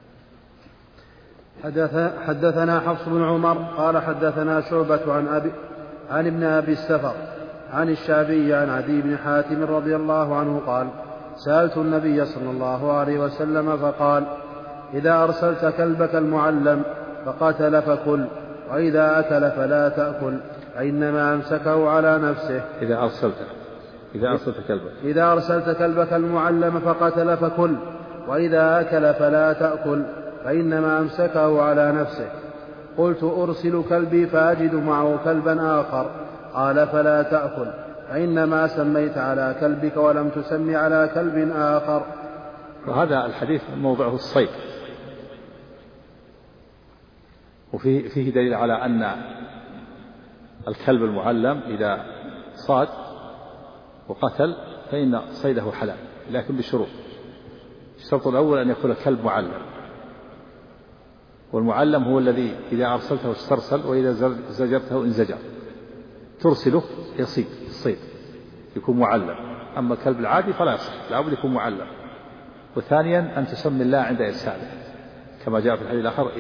حدثنا حفص بن عمر قال حدثنا شعبة عن ابن أبي السفر عن الشعبي عن عدي بن حاتم رضي الله عنه قال سألت النبي صلى الله عليه وسلم فقال إذا أرسلت كلبك المعلم فقتل فكل، وإذا أكل فلا تأكل، فإنما أمسكه على نفسه. إذا أرسلت كلبك المعلم فقتل فكل، وإذا أكل فلا تأكل، فإنما أمسكه على نفسه. قلت أرسل كلبي فأجد معه كلبا آخر، قال فلا تأكل، فإنما سميت على كلبك ولم تسم على كلب آخر. وهذا الحديث موضعه الصيد، وفيه دليل على أن الكلب المعلم إذا صاد وقتل فإن صيده حلال، لكن بشروط. الشرط الأول أن يكون الكلب معلم، والمعلم هو الذي إذا أرسلته استرسل، وإذا زجرته انزجر. ترسله يصيد الصيد يكون معلم، أما الكلب العادي فلا يصح، لا بد يكون معلم. وثانيا أن تسمي الله عند إرساله، كما جاء في الحديث الآخر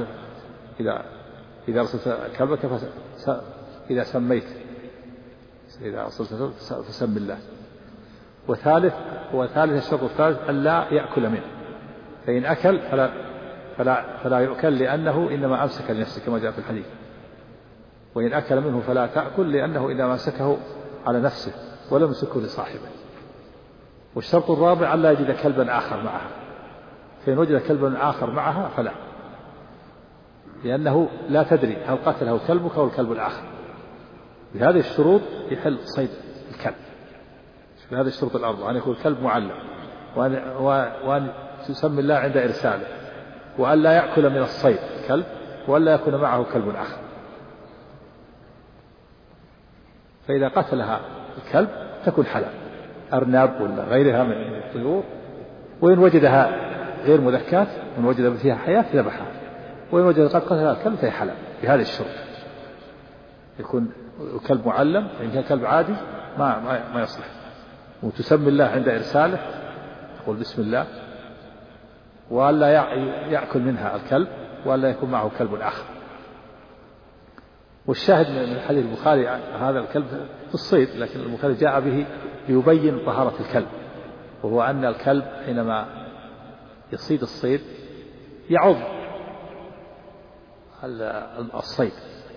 إذا أرسلت كلبك إذا سميت، إذا أرسلت فسم الله. وثالث الشرط الثالث أن لا يأكل منه، فإن أكل فلا يؤكل، لأنه إنما أمسك لنفسه كما جاء في الحديث. وإن أكل منه فلا تأكل، لأنه إنما أمسكه على نفسه ولم يمسكه لصاحبه. والشرط الرابع أن لا يجد كلبا آخر معها، فإن وجد كلبا آخر معها فلا، لأنه لا تدري هل قتله كلبك أو الكلب الآخر. بهذه الشروط يحل صيد الكلب، بهذه الشروط الأربعة: أن يكون الكلب معلم، وأن تسمي الله عند إرساله، وأن لا يأكل من الصيد كلب، وأن لا يكون معه كلب آخر. فإذا قتلها الكلب تكون حلال، أرنب ولا غيرها من الطيور. وإن وجدها غير مذكاة، وإن وجد فيها حياة ذبحها، وإن وجد قد قتلها الكلب فهي حلال بهذه الشروط. يكون كلب معلم، إن كان كلب عادي ما يصلح. وتسمي الله عند إرساله، تقول بسم الله، وألا يأكل منها الكلب، وألا يكون معه كلب آخر. والشاهد من حديث البخاري هذا الكلب في الصيد، لكن البخاري جاء به ليبين طهارة الكلب، وهو أن الكلب حينما يصيد الصيد يعض الصيد،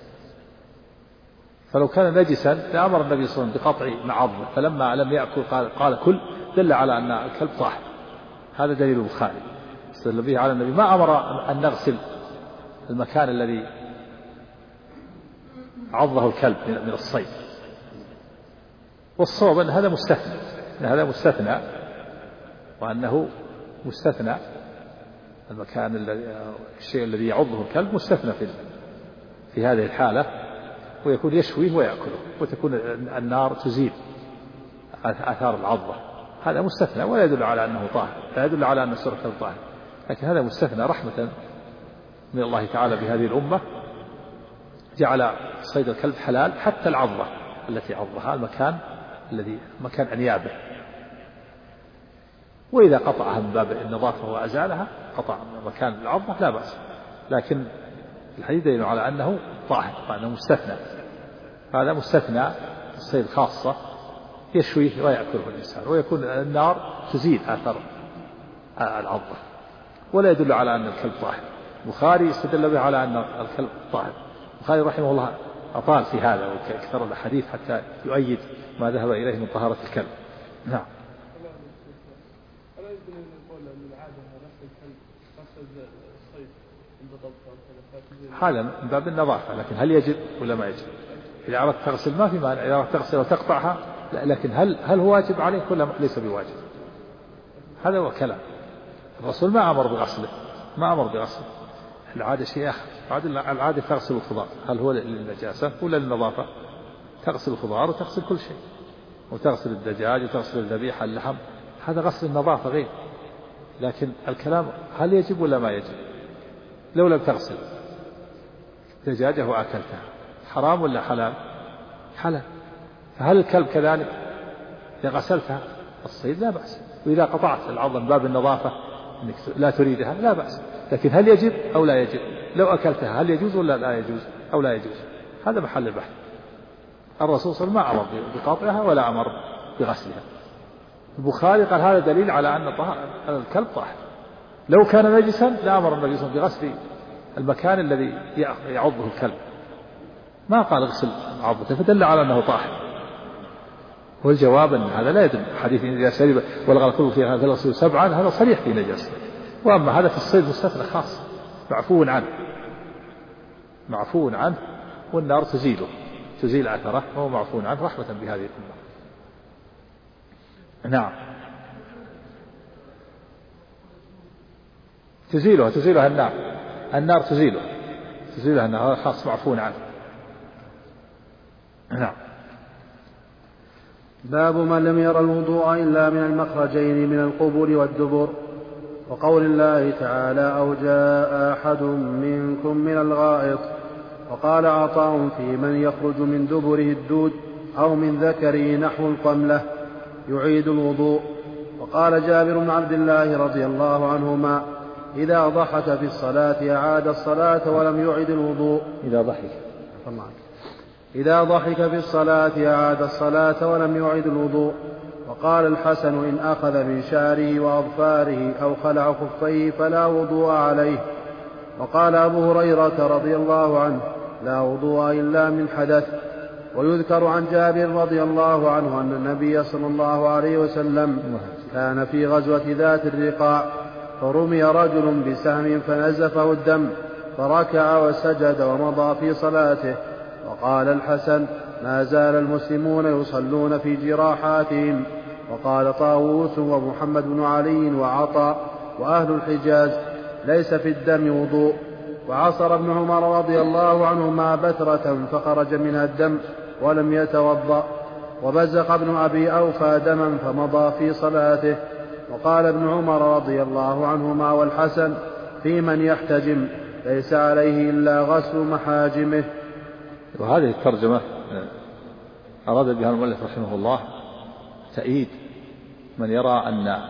فلو كان نجسا لأمر النبي صلى الله عليه وسلم بقطع معضه، فلما لم يأكل قال كل، دل على أن الكلب طاهر. هذا دليل البخاري استدل به على النبي. ما أمر أن نغسل المكان الذي عضه الكلب من الصيد. والصواب أن هذا مستثنى، وأنه مستثنى المكان الشيء الذي يعضه الكلب مستثنى في هذه الحالة، ويكون يشويه ويأكله، وتكون النار تزيل آثار العضة. هذا مستثنى، ولا يدل على أنه طاهر، لا يدل على أن صورة الكلب طاهر، لكن هذا مستثنى رحمة من الله تعالى بهذه الأمة، جعل صيد الكلب حلال حتى العضة التي عضها، مكان أنيابه. وإذا قطعها من باب النظافة وأزالها، قطع مكان العضة لا بأس، لكن الحديث يدل على أنه طاهر وأنه مستثنى. هذا مستثنى الصيد خاصة يشويه ويأكله الإنسان، ويكون النار تزيل آثار العضة، ولا يدل على أن الكلب طاهر. البخاري استدل به على أن الكلب طاهر. البخاري رحمه الله أطال في هذا وكثر الحديث حتى يؤيد ما ذهب إليه من طهارة الكلب. نعم. هذا من باب النظافة، لكن هل يجب ولا ما يجب؟ إذا أردت تغسل ما في مانع، إذا أردت تغسل وتقطعها لا، لكن هل هو واجب عليك ولا ليس بواجب؟ هذا هو كلام. الرسول ما أمر بغسله، العادة شيء آخر. العادة تغسل الخضار، هل هو للنجاسة ولا للنظافة؟ تغسل الخضار وتغسل كل شيء، وتغسل الدجاج وتغسل الذبيحة اللحم، هذا غسل النظافة غير. لكن الكلام هل يجب ولا ما يجب؟ لو لم تغسل دجاجة وأكلتها حرام ولا حلال؟ حلال. فهل الكلب كذلك إذا غسلتها الصيد لا بأس. وإذا قطعت العظم من باب النظافة أنك لا تريدها لا بأس، لكن هل يجب أو لا يجب؟ لو أكلتها هل يجوز ولا لا يجوز أو لا يجوز؟ هذا محل البحث. الرسول صلى الله عليه وسلم ما أمر بقطعها ولا أمر بغسلها. البخاري قال هذا دليل على أن الكلب طاهر. لو كان نجسا لأمر النبي صلى الله عليه وسلم بغسل المكان الذي يعضه الكلب، ما قال اغسل عضته، فدل على أنه طاهر. والجواب أن هذا لا يدل. حديث إذا شرب ولغى الكلب فيها فليغسل سبعا هذا صريح في نجاسة. وأما هذا في الصيد مستثنى خاص معفو عنه والنار تزيل أثره وهو معفو عنه رحمة بهذه الأمة. نعم تزيلها النار تزيلها النار خاص معفو عنه. نعم. باب من لم ير الوضوء إلا من المخرجين من القبل والدبر، وقول الله تعالى أو جاء أحد منكم من الغائط. وقال عطاء في من يخرج من دبره الدود أو من ذكره نحو القملة يعيد الوضوء. وقال جابر بن عبد الله رضي الله عنهما إذا ضحك في الصلاة أعاد الصلاة ولم يعد الوضوء. إذا ضحك في الصلاة أعاد الصلاة ولم يعد الوضوء. وقال الحسن إن أخذ من شعره وأظفاره أو خلع خفيه فلا وضوء عليه. وقال أبو هريرة رضي الله عنه لا وضوء إلا من حدث. ويذكر عن جابر رضي الله عنه أن النبي صلى الله عليه وسلم كان في غزوة ذات الرقاع فرمي رجل بسهم فنزفه الدم فركع وسجد ومضى في صلاته. وقال الحسن ما زال المسلمون يصلون في جراحاتهم. وقال طاووس ومحمد بن علي وعطاء وأهل الحجاز ليس في الدم وضوء. وعصر ابن عمر رضي الله عنهما بترة فخرج منها الدم ولم يتوضأ. وبزق ابن أبي أوفى دما فمضى في صلاته. وقال ابن عمر رضي الله عنهما والحسن في من يحتجم ليس عليه إلا غسل محاجمه. وهذه الترجمة أراد بها المؤلف رحمه الله تأييد من يرى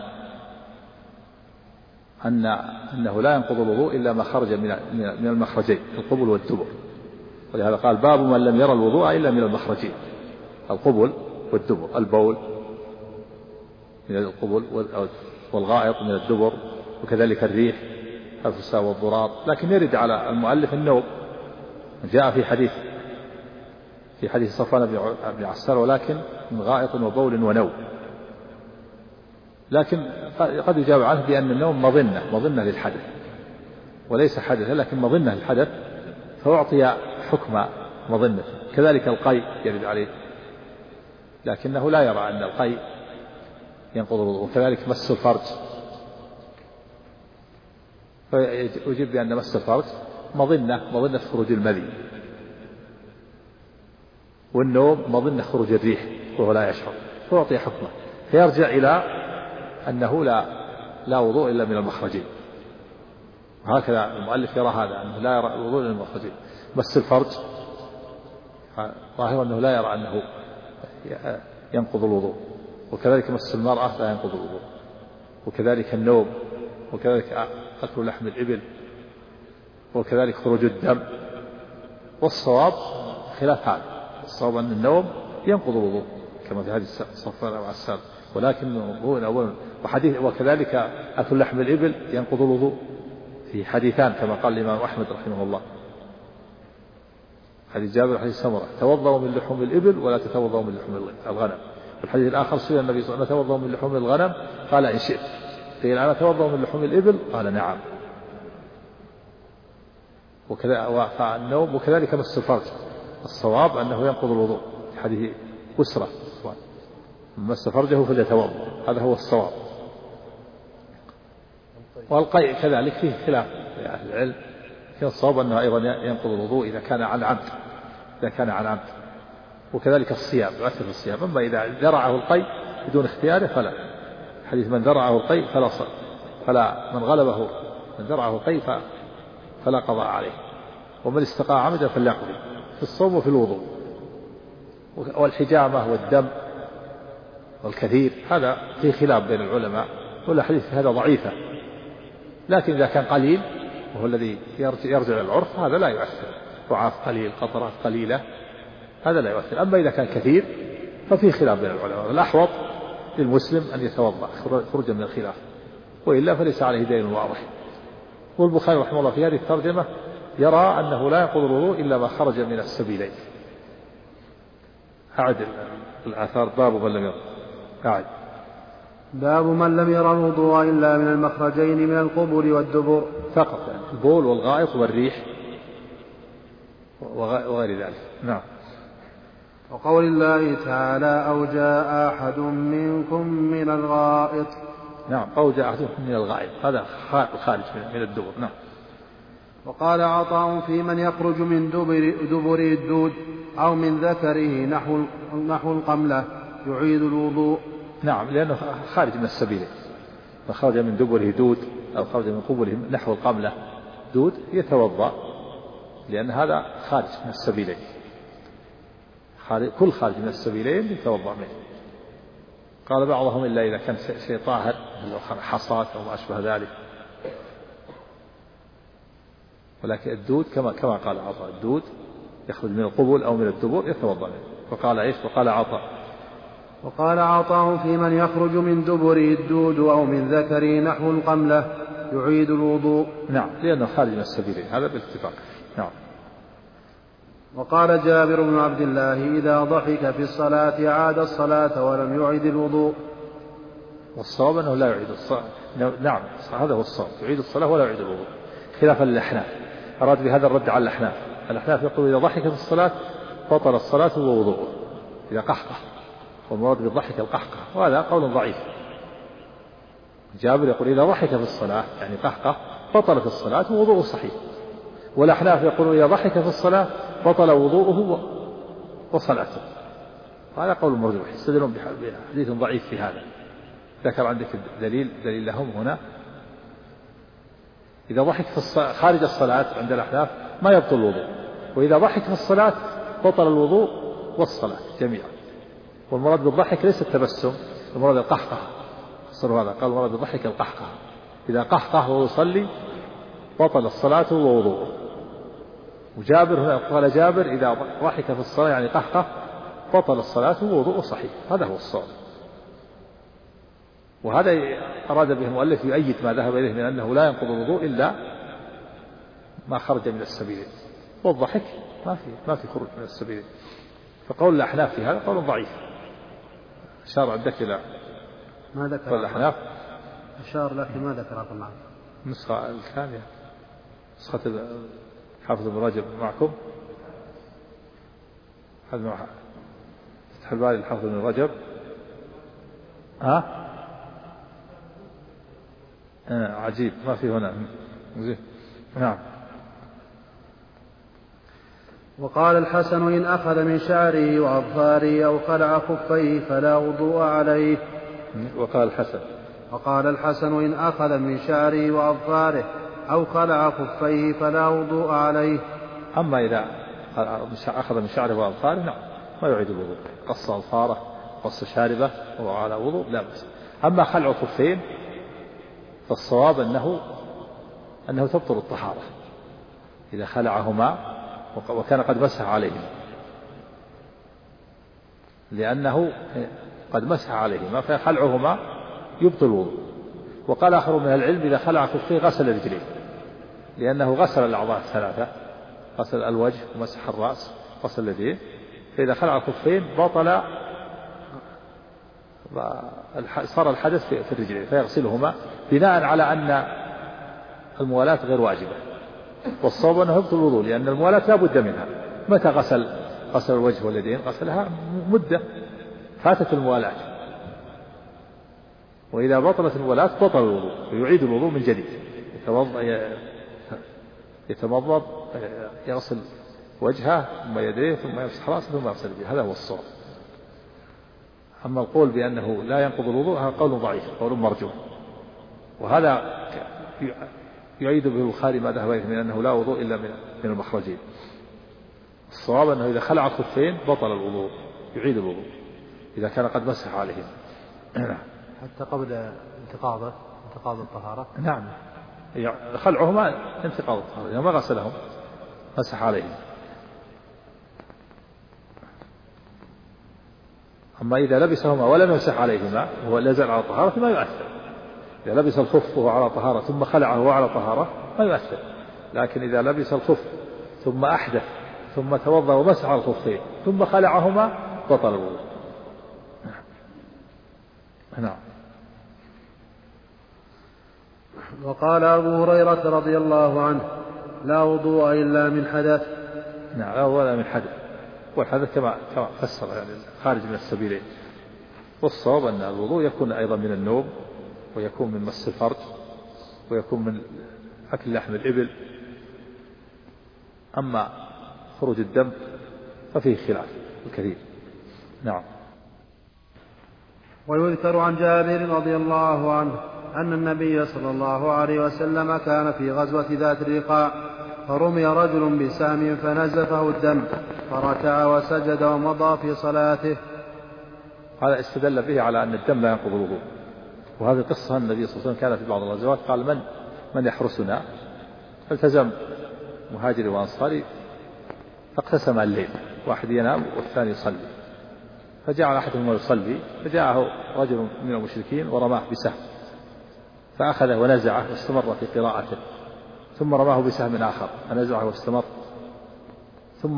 أنه لا ينقض الوضوء إلا ما خرج من المخرجين القبل والدبر. ولهذا قال باب من لم يرى الوضوء إلا من المخرجين القبل والدبر، البول من القبل والغائط من الدبر، وكذلك الريح الفساء والضرار. لكن يرد على المؤلف النوم، جاء في حديث صفوان بن عسار ولكن من غائط وبول ونوم. لكن قد يجاب عنه بأن النوم مظنة للحدث وليس حدث، لكن مظنة للحدث فأعطي حكم مظنة. كذلك القيء يرد عليه، لكنه لا يرى أن القيء ينقض الوضوء. وكذلك مس الفرج، فيجب بأن مس الفرج مظنة خروج المذي، والنوم مظنة خروج الريح وهو لا يشعر، فأعطي حكمه. فيرجع إلى أنه لا وضوء إلا من المخرجين. وهكذا المؤلف يرى هذا أنه لا يرى الوضوء إلا من المخرجين. مس الفرج ظاهر أنه لا يرى أنه ينقض الوضوء، وكذلك مس المرأة لا ينقض الوضوء، وكذلك النوم، وكذلك أكل لحم الإبل، وكذلك خروج الدم. والصواب خلاف هذا، الصواب أن النوم ينقض الوضوء كما في حديث صفوان بن عسار، ولكن وكذلك أكل لحم الإبل ينقض الوضوء في حديثان كما قال الإمام أحمد رحمه الله، حديث جابر وحديث سمرة توضأوا من لحوم الإبل ولا تتوضأوا من لحوم الغنم. والحديث الآخر سئل النبي صلى الله عليه وسلم توضأوا من لحوم الغنم قال إن شئت، قيل أنا توضأوا من لحوم الإبل قال نعم. وكذلك مس الفرج، الصواب أنه ينقض الوضوء في حديث بسرة مس فرجه فليتوضأ، هذا هو الصواب. والقيء كذلك فيه خلاف لأهل العلم، لكن الصواب أنه أيضا ينقض الوضوء إذا كان عن عمد. وكذلك الصيام يؤثر في الصيام، أما إذا ذرعه القيء بدون اختياره فلا. حديث من ذرعه القيء فلا من غلبه من ذرعه القيء فلا قضاء عليه، ومن استقى عمدا فليقضي في الصوم وفي الوضوء. والحجامة والدم والكثير هذا في خلاف بين العلماء، والأحاديث هذا ضعيفة، لكن إذا كان قليل وهو الذي يرجع إلى العرف هذا لا يؤثر، ضعاف قليل قطرات قليلة هذا لا يؤثر. أما إذا كان كثير ففي خلاف بين العلماء، الأحوط للمسلم أن يتوضأ خروجا من الخلاف، وإلا فليس عليه دين واضح. والبخاري رحمه الله في هذه الترجمة يرى أنه لا ينقض الوضوء إلا ما خرج من السبيلين. أعد الآثار. باب من لم يرى. أعد. باب من لم يرى الوضوء إلا من المخرجين من القبل والدبر فقط، يعني البول والغائط والريح وغير ذلك. نعم. وقول الله تعالى أو جاء أحد منكم من الغائط. نعم، أو جاء أحد من الغائط هذا خارج من الدبر. نعم. وقال عطاء في من يخرج من دبره الدود أو من ذكره نحو القملة يعيد الوضوء. نعم، لأنه خارج من السبيل، فخرج من دبره دود أو خرج من قبله نحو القملة دود يتوضأ، لأن هذا خارج من السبيلين، كل خارج من السبيلين يتوضأ منه. قال بعضهم إلا إذا كان شيء طاهر مثل حصاة أو ما أشبه ذلك، ولكن الدود كما قال عطاء الدود يخرج من القبل أو من الدبر يتوضأ منه. وقال إيش؟ وقال عطاء في من يخرج من دبره الدود أو من ذكره نحو القملة يعيد الوضوء. نعم، لأنه خارج من السبيلين هذا بالاتفاق. نعم. وقال جابر بن عبد الله إذا ضحك في الصلاة عاد الصلاة ولم يعد الوضوء. والصواب أنه لا يعيد الصلاة. نعم، هذا هو الصواب، يعيد الصلاة ولا يعيد الوضوء، خلافا للأحناف. أراد بهذا الرد على الأحناف. الأحناف يقول إذا ضحك في الصلاة بطل الصلاة ووضوءه إذا قحقه، والمراد بالضحك القحقه، وهذا قول ضعيف. جابر يقول إذا ضحك في الصلاة يعني قحقه بطلت الصلاة ووضوءه صحيح. والأحناف يقولون إذا ضحك في الصلاة بطل وضوءه وصلاته، وهذا قول مرجوح. يستدلون بحديث ضعيف في هذا. ذكر عندك دليل لهم هنا. إذا ضحك خارج الصلاة عند الأحناف ما يبطل الوضوء، وإذا ضحك في الصلاة بطل الوضوء والصلاة جميعا. والمراد بالضحك ليس التبسم، المراد القحقه. فسروا هذا، قال المراد بالضحك القحقه، إذا قحقه وهو يصلي بطل الصلاة ووضوءه. وجابر هنا قال جابر إذا ضحك في الصلاة يعني قحقه بطل الصلاة ووضوءه صحيح. هذا هو الصواب. وهذا أراد به المؤلف يؤيد ما ذهب إليه من أنه لا ينقض الوضوء إلا ما خرج من السبيلين، والضحك ما في خروج من السبيلين. فقول الأحناف في هذا قول ضعيف. أشار عندك إلى ما ذكر الأحناف، أشار لكن ما ذكر طبعا. النسخة الثانية نسخة حافظ ابن رجب معكم، هذا فتح الباري الحافظ ابن رجب. عجيب ما في هنا. نعم. وقال الحسن إن أخذ من شعره وأظفاره أو خلع خفيه فلا وضوء عليه. وقال الحسن إن أخذ من شعره وأظفاره أو خلع خفيه فلا وضوء عليه. أما إذا أخذ من شعره وأظفاره نعم ما يعيد الوضوء، قص أظفاره قص شاربه وهو على وضوء لا بأس. أما خلع الخفين فالصواب أنه تبطل الطهارة إذا خلعهما وكان قد مسح عليهما، لأنه قد مسح عليهما فخلعهما يبطل الوضوء. وقال آخر من العلم إذا خلع خفيه غسل رجليه، لأنه غسل الأعضاء الثلاثة، غسل الوجه ومسح الرأس غسل اليدين، فإذا خلع الخفين بطل صار الحدث في الرجلين فيغسلهما، بناء على أن الموالاة غير واجبة. والصواب أنه يبطل الوضوء، لأن الموالاة لا بد منها. متى غسل الوجه واليدين؟ غسلها مدة فاتت الموالاة، وإذا بطلت الموالاة بطل الوضوء ويعيد الوضوء من جديد. يتمضمض يغسل وجهه ثم يديه ثم يمسح رأسه ثم يغسل يديه، هذا هو الصواب. أما القول بأنه لا ينقض الوضوء هذا قول ضعيف، قول مرجوح، وهذا يعيد به البخاري ما ذهب إليه من أنه لا وضوء إلا من المخرجين. الصواب أنه إذا خلع الخفين بطل الوضوء، يعيد الوضوء إذا كان قد مسح عليهم. حتى قبل انتقاض الطهارة. نعم، خلعهما انتقاض الطهارة، إذا ما غسلهم مسح عليهم. أما إذا لبسهما ولم يمسح عليهما وهو لا زال على طهارة ما يؤثر. إذا لبس الخف وهو على طهارة ثم خلعه وهو على طهارة ما يؤثر. لكن إذا لبس الخف ثم أحدث ثم توضأ ومسح على الخفين ثم خلعهما بطل الوضوء. نعم. وقال أبو هريرة رضي الله عنه: لا وضوء إلا من حدث. نعم، لا ولا من حدث، والحدث كما فسر يعني خارج من السبيلين. والصواب أن الوضوء يكون أيضا من النوم، ويكون من مس الفرج، ويكون من أكل لحم الإبل. أما خروج الدم ففيه خلاف الكثير. نعم. ويذكر عن جابر رضي الله عنه أن النبي صلى الله عليه وسلم كان في غزوة ذات الرقاع فرمي رجل بسهم فنزفه الدم فركع وسجد ومضى في صلاته. هذا استدل به على أن الدم لا ينقض الوضوء. وهذه قصة النبي صلى الله عليه وسلم كان في بعض الغزوات قال من يحرسنا؟ فالتزم مهاجري وأنصاري فاقتسم الليل، واحد ينام والثاني يصلي، فجعل أحدهما يصلي فجاءه رجل من المشركين ورماه بسهم فأخذه ونزعه واستمر في قراءته، ثم رماه بسهم آخر فنزعه واستمر، ثم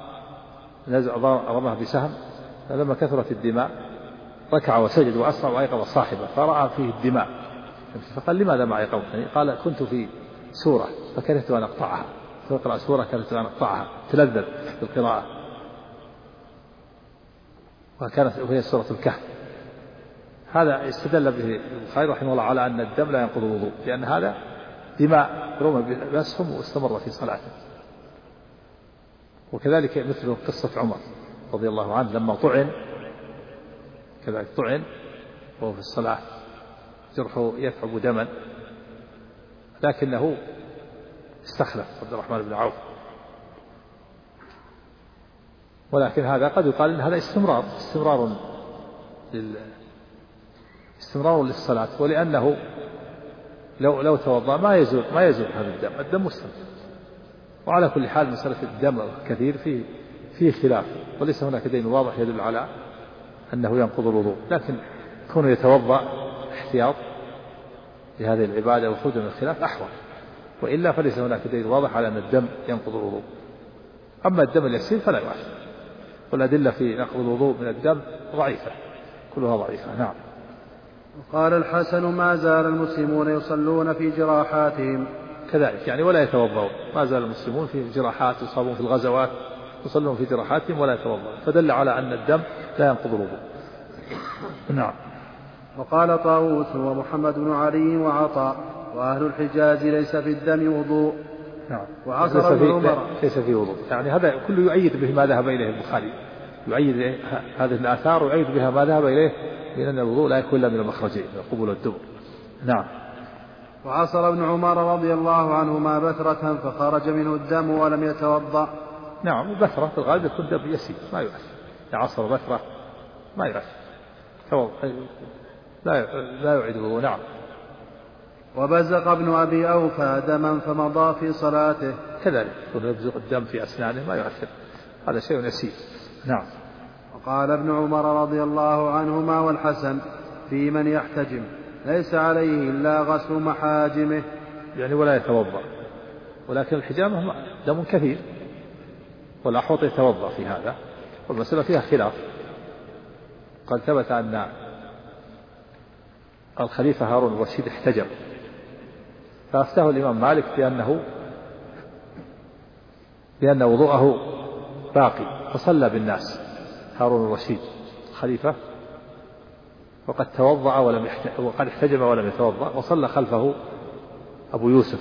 رماه بسهم، فلما كثرت الدماء ركع وسجد وأسرع وأيقظ صاحبه فرأى فيه الدماء فقال: لماذا ما أيقظتني؟ قال: كنت في سورة فكرهت أن أقطعها، فأقرأ سورة كرهت أن أقطعها، تلذذ بالقراءة، وهي سورة الكهف. هذا استدل به البخاري رحمه الله على أن الدم لا ينقض الوضوء، لأن هذا دماء رمى بأسهم واستمر في صلاته. وكذلك مثل قصة عمر رضي الله عنه لما طعن، كذلك طعن وهو في الصلاة جرحه يثعب دما، لكنه استخلف عبد الرحمن بن عوف. ولكن هذا قد يقال ان هذا استمرار للصلاة، ولأنه لو توضأ ما يزول هذا الدم مستمر. وعلى كل حال مسألة الدم كثير فيه خلاف، وليس هناك دليل واضح يدل على أنه ينقض الوضوء، لكن كونه يتوضأ احتياط لهذه العبادة وخروج من الخلاف أحوط، وإلا فليس هناك دليل واضح على أن الدم ينقض الوضوء. أما الدم اليسير فلا يؤثر، والأدلة في نقض الوضوء من الدم ضعيفة، كلها ضعيفة. نعم. وقال الحسن: ما زال المسلمون يصلون في جراحاتهم. كذلك يعني ولا يتوضؤون، ما زال المسلمون في جراحات، يصابون في الغزوات يصلون في جراحاتهم ولا يتوضؤون، فدل على أن الدم لا ينقض الوضوء. نعم. وقال طاووس ومحمد بن علي وعطاء: وأهل الحجاز ليس في الدم وضوء. نعم. وعصر ابن عمر ليس في وضوء، يعني هذا كله يؤيد به ما ذهب إليه البخاري، يؤيد هذه الآثار ويؤيد بها ما ذهب إليه من أن الوضوء لا يكون إلا من المخرجين، من القبول والدبر. نعم. وعصر ابن عمر رضي الله عنهما بثرة فخرج منه الدم ولم يتوضأ. نعم. البثرة في الغالب يكون دم يسير ما يؤثر، عصر بثرة ما يؤثر، لا يعيد الوضوء. نعم. وبزق ابن أبي أوفى دما فمضى في صلاته. كذلك يبزق الدم في أسنانه ما يؤثر، هذا شيء يسير. نعم. وقال ابن عمر رضي الله عنهما والحسن: في من يحتجم ليس عليه إلا غسل محاجمه، يعني ولا يتوضأ، ولكن الحجامة دم كثير والأحوط يتوضأ في هذا، والمسألة فيها خلاف. قد ثبت أن الخليفة هارون الرشيد احتجم، فأفتاه الإمام مالك بأن وضوءه باقي، فصلى بالناس هارون الرشيد خليفة، وقد توضأ وقد احتجم ولم يتوضأ، وصلى خلفه أبو يوسف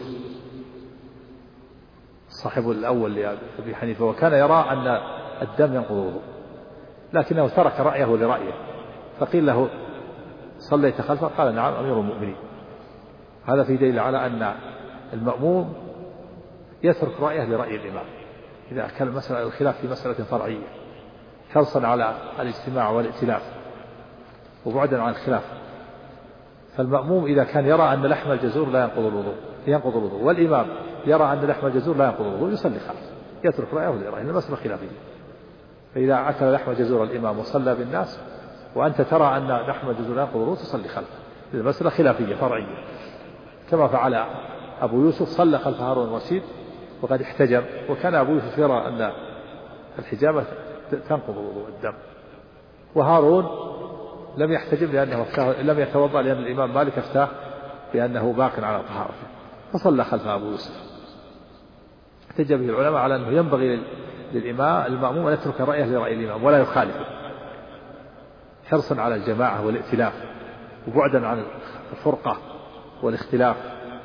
صاحب الأول لأبي حنيفة، وكان يرى أن الدم ينقض الوضوء، لكنه ترك رأيه لرأيه، فقيل له: صليت خلفه؟ قال: نعم أمير المؤمنين. هذا في دليل على أن المأموم يترك رأيه لرأي الإمام إذا كان الخلاف في مسألة فرعية، حرصا على الاجتماع والائتلاف. وبعدا عن الخلاف. فالمأموم إذا كان يرى أن لحم الجزور لا ينقض الوضوء والإمام يرى أن لحم الجزور لا ينقض الوضوء يصلي خلفه، يترك رأيه لرأيه، المسألة خلافية. فإذا أكل لحم جزور الإمام وصلى بالناس وأنت ترى أن لحم الجزور لا ينقض الوضوء تصلي خلفه، المسألة خلافية فرعية، كما فعل أبو يوسف صلى خلف هارون الرشيد وقد احتجم، وكان أبو يوسف يرى أن الحجامة تنقض وضوء الدم، وهارون لم يحتجم لأنه لم يتوضأ لأن الإمام مالك افتاه بأنه باق على طهارته، فصلى خلف أبو يوسف. احتج به العلماء على أنه ينبغي المأموم أن يترك رأيه لرأي الإمام ولا يخالفه، حرصا على الجماعة والائتلاف وبعدا عن الفرقة والاختلاف.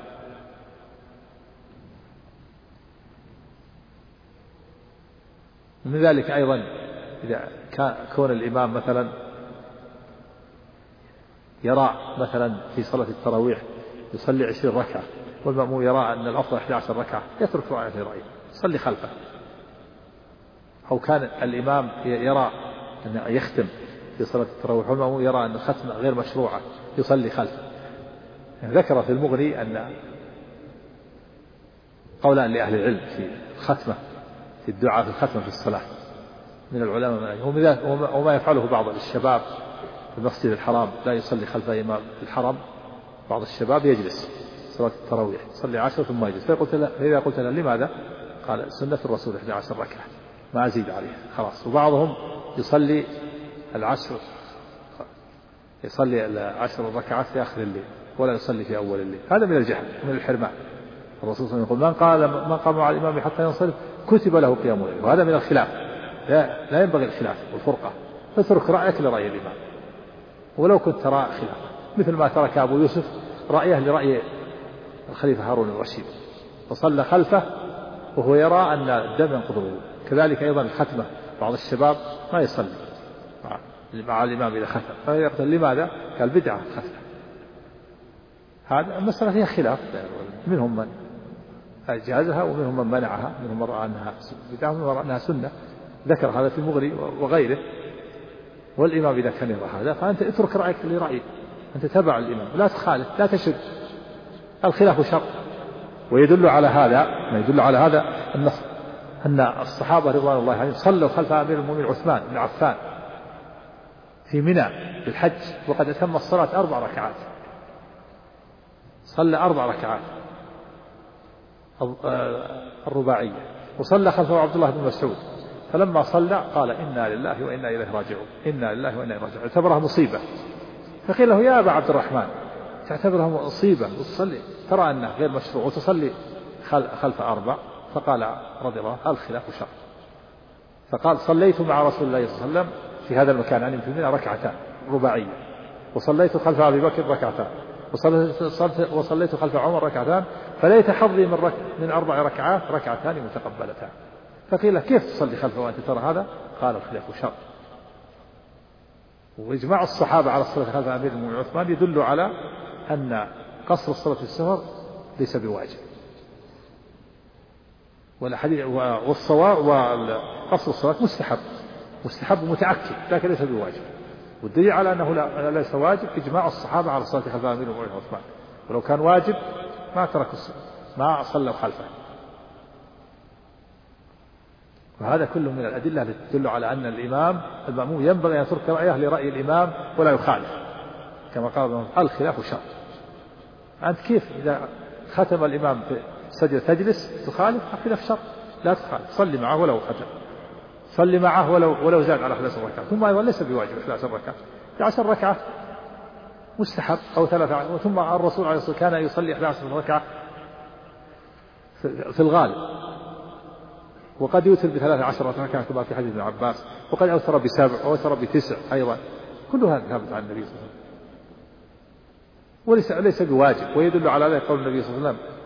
من ذلك أيضا إذا كون الإمام مثلا يرى مثلا في صلاة التراويح يصلي 20 ركعة والمأموم يرى أن الأفضل 11 ركعة، يترك رأيه لرأيه يصلي خلفه. أو كان الإمام يرى أن يختم في صلاة التراويح والمأموم يرى أن الختمة غير مشروعة يصلي خلفه. ذكر في المغني أن قولان لأهل العلم في الختمة في الدعاء في الختمة في الصلاة من العلماء، وما يفعله بعض الشباب في المسجد الحرام لا يصلي خلف إمام الحرم، بعض الشباب يجلس صلاة التراويح يصلي 10 ثم يجلس، فإذا قلت له لماذا؟ قال سنة الرسول 11 ركعة ما أزيد عليها خلاص. وبعضهم يصلي يصلي 10 ركعات في آخر الليل ولا يصلي في أول الليل، هذا من الجهل من الحرمان. الرسول صلى الله عليه وسلم يقول من قام مع الإمام حتى ينصرف كتب له قيام الليل، وهذا من الخلاف، لا ينبغي الخلاف والفرقة، فاترك رأيك لرأي الإمام ولو كنت ترى خلافه، مثل ما ترك أبو يوسف رأيه لرأي الخليفة هارون الرشيد وصلى خلفه وهو يرى أن الدم ينقض الوضوء. كذلك أيضا الختمة، بعض الشباب ما يصلي مع الإمام إذا ختم فيقول لماذا؟ قال بدعة الختمة. هذا المسألة فيها خلاف، منهم من أجازها ومنهم من منعها، منهم من رأى أنها بدعة ومنهم من رأى أنها سنة، ذكر هذا في المغني وغيره. والإمام إذا كان يرى هذا فأنت اترك رأيك لرأيه، أنت تبع الإمام لا تخالف لا تشد، الخلاف شر. ويدل على هذا أن الصحابة رضوان الله عليهم صلوا خلف أمير المؤمنين عثمان بن عفان في منى بالحج وقد أتم الصلاة 4 ركعات، صلى 4 ركعات الرباعية، وصلى خلفه عبد الله بن مسعود، فلما صلى قال إنا لله وإنا إليه راجعون، إنا لله وإنا إليه راجعون، اعتبرها مصيبة. فقيل له يا أبا عبد الرحمن تعتبرها مصيبة وتصلي ترى أنه غير مشروع وتصلي خلف 4؟ فقال رضي الله عنه الخلاف شر. فقال صليت مع رسول الله صلى الله عليه وسلم في هذا المكان يعني في المدينة ركعتان رباعية، وصليت خلف أبي بكر ركعتان، وصليت خلف عمر ركعتان، فليت حظي من 4 ركعات ركعتان متقبلتان. فقيل كيف تصلي خلفه وأنت ترى هذا؟ قال الخلاف شر. وإجماع الصحابة على الصلاة خلف أمير المؤمنين عثمان يدل على أن قصر الصلاة في السفر ليس بواجب، والصواب وقصر الصلاة مستحب متأكد لكن ليس بواجب. والدليل على أنه ليس واجب إجماع الصحابة على الصلاة خلف أمير المؤمنين عثمان، ولو كان واجب ما صلوا خلفه. وهذا كله من الأدلة التي تدل على أن المأموم ينبغي أن يترك رأيه لرأي الإمام ولا يخالف، كما قال الخلاف شر. أنت كيف إذا ختم الإمام في سجدة تجلس تخالف؟ الخلاف شر، لا تخالف، صلي معه ولو ختم، صلي معه ولو زاد على 11 ركعة، ثم أيضا ليس بواجب 11 ركعة، 11 ركعة مستحب أو 3. ثم الرسول عليه الصلاة والسلام كان يصلي 11 ركعة في الغالب، وقد يوتر ب13 ركعة كما في حديث ابن عباس، وقد أوتر ب7 وأوتر ب9 أيضا، كلها ثابت عن النبي صلى الله عليه وسلم وليس بواجب. ويدل على ذلك قول النبي صلى الله عليه وسلم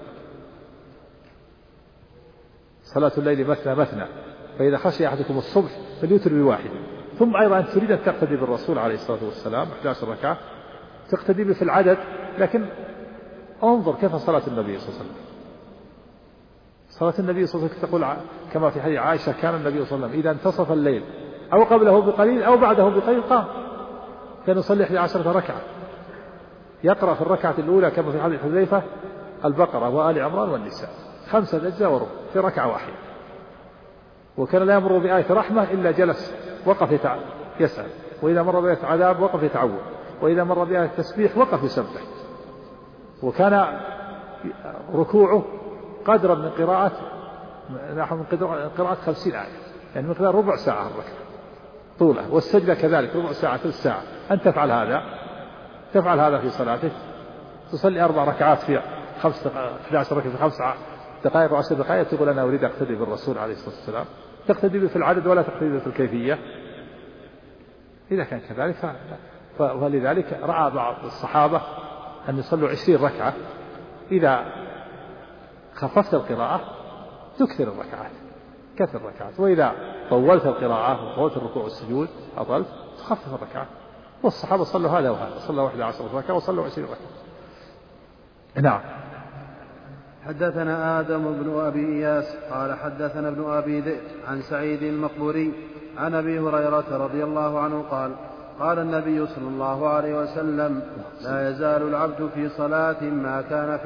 صلاة الليل مثنى مثنى، فإذا خشي أحدكم الصبح فليوتر بواحد. ثم أيضا أنت تريد أن تقتدي بالرسول عليه الصلاة والسلام 11 ركعة تقتدي به في العدد، لكن انظر كيف صلاة النبي صلى الله عليه وسلم. صلاة النبي صلى الله عليه وسلم تقول كما في حديث عائشة كان النبي صلى الله عليه وسلم إذا انتصف الليل أو قبله بقليل أو بعده بقليل قام، كان يصلي 11 ركعة، يقرأ في الركعة الأولى كما في حديث حذيفة البقرة وآل عمران والنساء 5 أجزاء وربع في ركعة واحدة. وكان لا يمر بآية رحمة إلا جلس وقف يسأل، وإذا مر بآية عذاب وقف يتعوذ، وإذا مر بآية تسبيح وقف يسبح. وكان ركوعه قدرا من قراءة نحو من قراءة 50 آية، يعني مقدار ربع ساعة الركعة طوله، والسجدة كذلك ربع ساعة ثلث ساعة. أن تفعل هذا في صلاتك، تصلي 4 ركعات في 11 ركعة في 5 دقائق و10 دقائق، تقول أنا أريد أقتدي بالرسول عليه الصلاة والسلام، تقتدي به في العدد ولا تقتدي به في الكيفية. إذا كان كذلك ولذلك رأى بعض الصحابة أن يصلوا 20 ركعة، إذا خففت القراءة تكثر الركعات، كثر الركعات، وإذا طولت القراءة وطولت الركوع والسجود أطلت تخفف الركعات. والصحابة صلوا هذا وهذا، صلوا 11 ركعة وصلوا 20 ركعة. نعم. حدثنا آدم بن أبي إياس قال حدثنا ابن أبي ذئب عن سعيد المقبوري عن أبي هريرة رضي الله عنه قال قال النبي صلى الله عليه وسلم لا يزال العبد في صلاة ما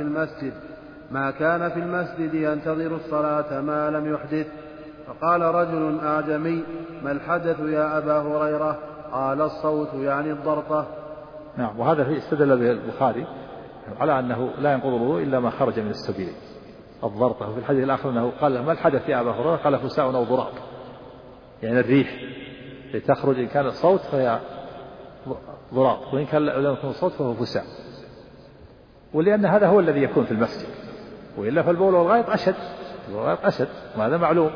كان في المسجد ينتظر الصلاة ما لم يحدث. فقال رجل أعجمي ما الحدث يا أبا هريرة؟ قال الصوت يعني الضرطة. نعم. وهذا في استدل به البخاري على أنه لا ينقض الوضوء إلا ما خرج من السبيل الضرطة. وفي الحديث الآخر أنه قال ما الحدث يا أبا هريرة؟ قال فساء أو ضراب، يعني الريح لتخرج، إن كان الصوت فهي ضراب، وإن كان لم يكن الصوت فهو فساء. ولأن هذا هو الذي يكون في المسجد، وإلا فالبول والغائط أشد، وهذا معلوم.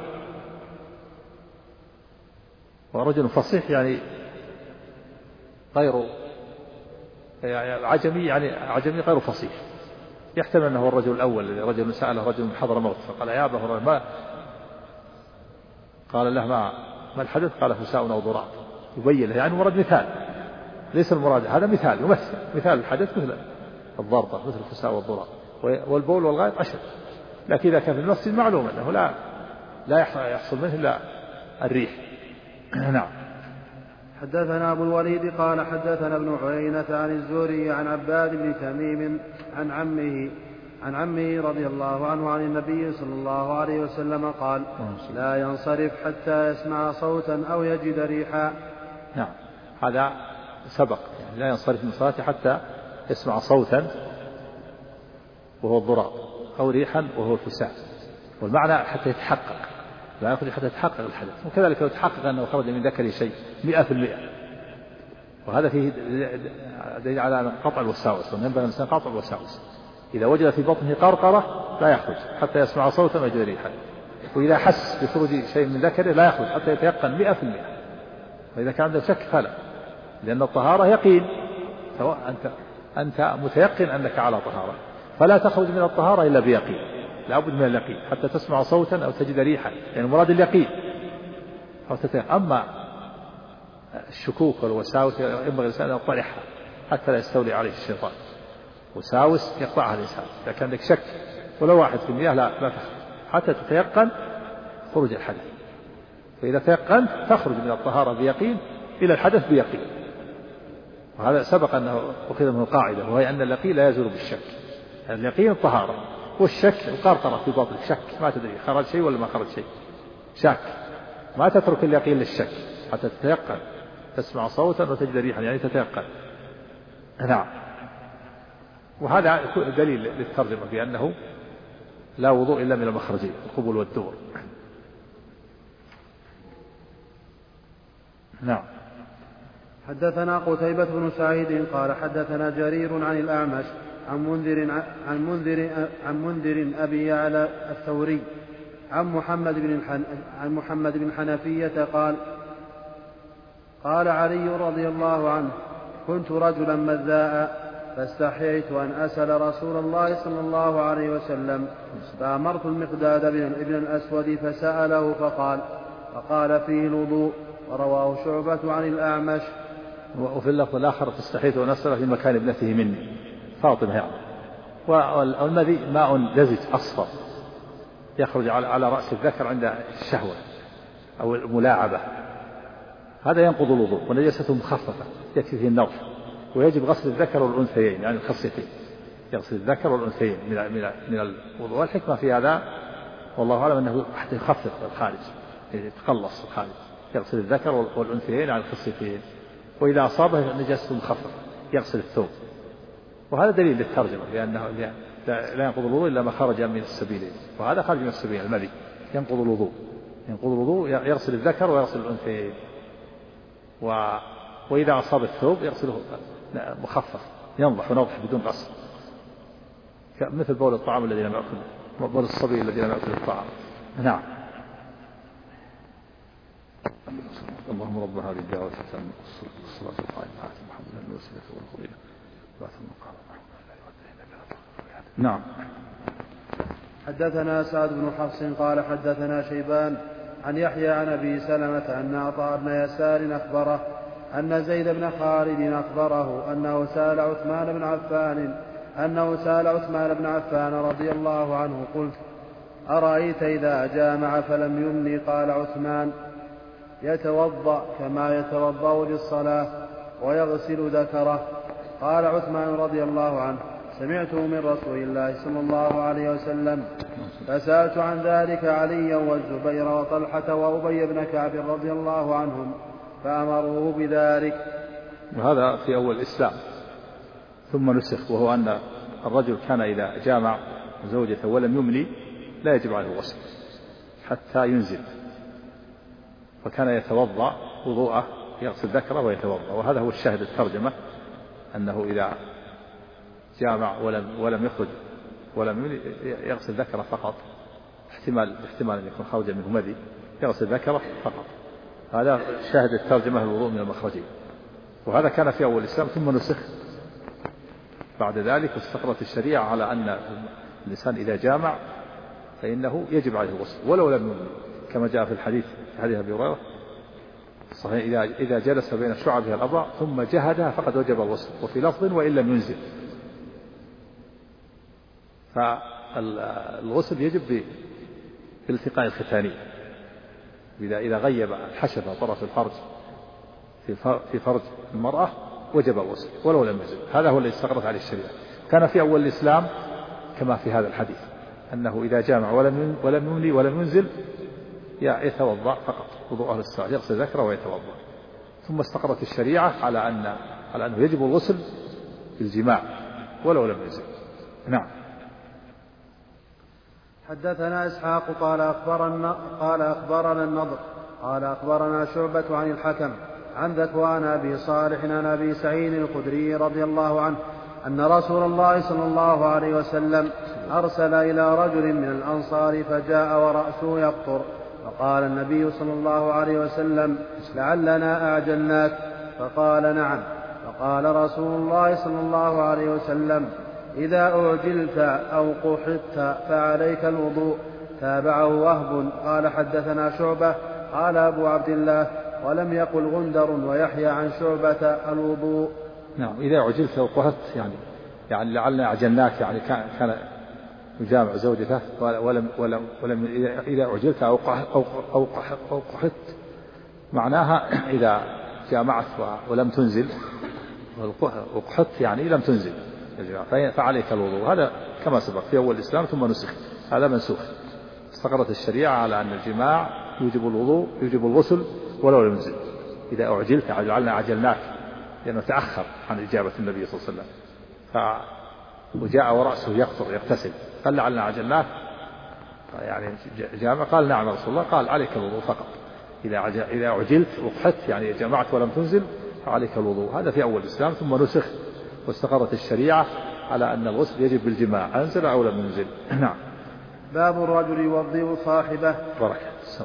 ورجل فصيح يعني غير عجمي، يعني عجمي غير فصيح، يحتمل أنه الرجل الأول الذي رجل سأله رجل من حضر موت فقال يا أبا هريرة ما قال له ما الحدث؟ قال فساء أو ضراب، يبين له يعني مراد مثال، ليس المراد هذا مثال يمثل مثال الحدث مثل الضربة مثل الفساء والضراب، والبول والغائط أشد. لكن إذا كان في المسجد معلوم أنه لا يحصل منه إلا الريح. نعم. حدثنا أبو الوليد قال حدثنا ابن عيينة عن الزهري عن عباد بن تميم عن عمه رضي الله عنه عن النبي صلى الله عليه وسلم قال لا ينصرف حتى يسمع صوتا أو يجد ريحا. نعم. هذا سبق، يعني لا ينصرف من صلاته حتى يسمع صوتا وهو الضراب، أو ريحا وهو الفساء. والمعنى حتى يتحقق، لا يخرج حتى يتحقق الحدث. وكذلك لو تحقق أنه خرج من ذكره شيء 100%، وهذا فيه دليل على قطع الوساوس، وينبغي الإنسان قطع الوساوس. إذا وجد في بطنه قرقرة لا يخرج حتى يسمع صوتا ويجد ريحا، وإذا حس بخروج شيء من ذكره لا يخرج حتى يتيقن 100%. وإذا كان عنده شك فلا، لأن الطهارة يقين، سواء أنت متيقن أنك على طهارة، فلا تخرج من الطهارة إلا بيقين، لا بد من اليقين حتى تسمع صوتا أو تجد ريحا، يعني مراد اليقين أو تتيقن. أما الشكوك والوساوس ينبغي الإنسان أن يطرحها حتى لا يستولي عليه الشيطان. وساوس يقطعها الإنسان، إذا كان لك شك ولو 1% لا تخرج حتى تتيقن خروج الحدث. فإذا تيقنت تخرج من الطهارة بيقين إلى الحدث بيقين. وهذا سبق أنه أخذ من القاعدة، وهي أن اليقين لا يزول بالشك. اليقين الطهارة، والشك القرقرة في باطنك، شك ما تدري خرج شيء ولا ما خرج شيء، شك. ما تترك اليقين للشك حتى تتيقن، تسمع صوتا وتجد ريحا، يعني تتيقن. نعم. وهذا دليل للترجمة بأنه لا وضوء إلا من المخرجين، القبول والدبر. نعم. حدثنا قتيبة بن سعيد قال حدثنا جرير عن الأعمش عن منذر أبي يعلى الثوري عن محمد بن حنفية قال علي رضي الله عنه كنت رجلا مذاء فاستحييت أن أسأل رسول الله صلى الله عليه وسلم، فأمرت المقداد بن الأسود فسأله فقال فيه الوضوء. ورواه شعبة عن الأعمش. وفي اللفظ الآخر فاستحييت أن أسأل في مكان ابنته مني، فاطمة يعني. والمذي ماء لزج أصفر يخرج على رأس الذكر عند الشهوة أو الملاعبة، هذا ينقض الوضوء، ونجاسته مخففة يكفي فيه النظف. ويجب غسل الذكر والأنثيين يعني الخصيتين، يغسل الذكر والأنثيين من الوضوء. والحكمة في هذا والله أعلم أنه حتى يخفف الخارج، يتقلص الخارج، يغسل الذكر والأنثيين عن الخصيتين. وإذا أصابه نجاسة مخففة يغسل الثوب. وهذا دليل للترجمة، لأنه لا ينقض الوضوء إلا ما خرج من السبيلين، وهذا خارج من السبيل المذي ينقض الوضوء يغسل الذكر ويغسل الأنثيين. وإذا أصاب الثوب يغسله مخفف، ينضح ونضح بدون غسل، مثل بول الطعام الذي لم يأكل، بول الصبي الذي لم يأكل الطعام. نعم. اللهم رب هذه الدعوة التامة والصلاة القائمة آت محمدا الوسيلة والفضيلة وآت المقام نعم. حدثنا سعد بن حفص قال حدثنا شيبان عن يحيى عن أبي سلمة أن عطاء بن يسار أخبره أن زيد بن خالد أخبره أنه سأل عثمان بن عفان رضي الله عنه قلت أرأيت إذا جامع فلم يمني؟ قال عثمان يتوضأ كما يتوضأ للصلاة ويغسل ذكره. قال عثمان رضي الله عنه سمعته من رسول الله صلى الله عليه وسلم، فسألت عن ذلك عليا والزبير وطلحة وأبي بن كعب رضي الله عنهم فأمروه بذلك. وهذا في أول الإسلام، ثم نسخ، وهو أن الرجل كان إذا جامع زوجته ولم يملي لا يجب عليه الغسل حتى ينزل، فكان يتوضأ وضوءه يغسل ذكره ويتوضأ. وهذا هو الشاهد الترجمة، أنه إذا جامع ولم يخرج ولم يملي يغسل ذكره فقط، احتمال أن يكون خرج منه مذي، يغسل ذكره فقط. هذا شاهد الترجمة الوضوء من المخرجين. وهذا كان في أول الإسلام، ثم نسخ بعد ذلك، واستقرت الشريعة على أن الإنسان إذا جامع فإنه يجب عليه الغسل ولو لم يملي، كما جاء في حديث أبي هريرة صحيح إذا جلس بين شعبها الأربع ثم جهدها فقد وجب الغسل، وفي لفظ وإن لم ينزل. فالغسل يجب بالتقاء الختانين، إذا غيب الحشفة طرف الفرج في فرج المرأة وجب الغسل ولو لم ينزل. هذا هو الذي استقرت عليه الشريعة. كان في أول الإسلام كما في هذا الحديث، أنه إذا جامع ولم يملي ولم ينزل يتوضأ فقط وضوء أهل الصلاة، يغسل ذكره ويتوضأ. ثم استقرت الشريعة على أنه يجب الغسل بالجماع ولو لم ينزل. نعم. حدثنا إسحاق قال أخبرنا النضر قال أخبرنا شعبة عن الحكم عن ذكوان أبي صالح عن أبي سعيد الخدري رضي الله عنه أن رسول الله صلى الله عليه وسلم أرسل إلى رجل من الأنصار فجاء ورأسه يقطر، فقال النبي صلى الله عليه وسلم لعلنا أعجلناك؟ فقال نعم. فقال رسول الله صلى الله عليه وسلم إذا أعجلت أو قحطت فعليك الوضوء. تابعه وهب قال حدثنا شعبة قال أبو عبد الله ولم يقل غندر ويحيى عن شعبة الوضوء. نعم. إذا عجلت أو قحطت يعني لعلنا أعجلناك، يعني كان يجامع زوجته ولم إذا عجلت أو قحطت، معناها إذا جامعت ولم تنزل، وقحطت يعني لم تنزل فعليك الوضوء. هذا كما سبق في أول الإسلام، ثم نسخ، هذا منسوخ. استقرت الشريعة على أن الجماع يوجب الوضوء يوجب الغسل ولو لم ينزل. إذا أعجلت لعلنا عجلناك، لأنه تأخر عن إجابة النبي صلى الله عليه وسلم، وجاء ورأسه يقطر يغتسل، قال لعلنا عجلناك يعني جامع، قال نعم يا رسول الله، قال عليك الوضوء فقط. إذا عجلت وقحطت يعني جمعت ولم تنزل فعليك الوضوء. هذا في أول الإسلام، ثم نسخ واستقرت الشريعة على أن الغسل يجب بالجماع أنزل أو لم ينزل. نعم. باب الرجل يوضئ صاحبه. بركة السم.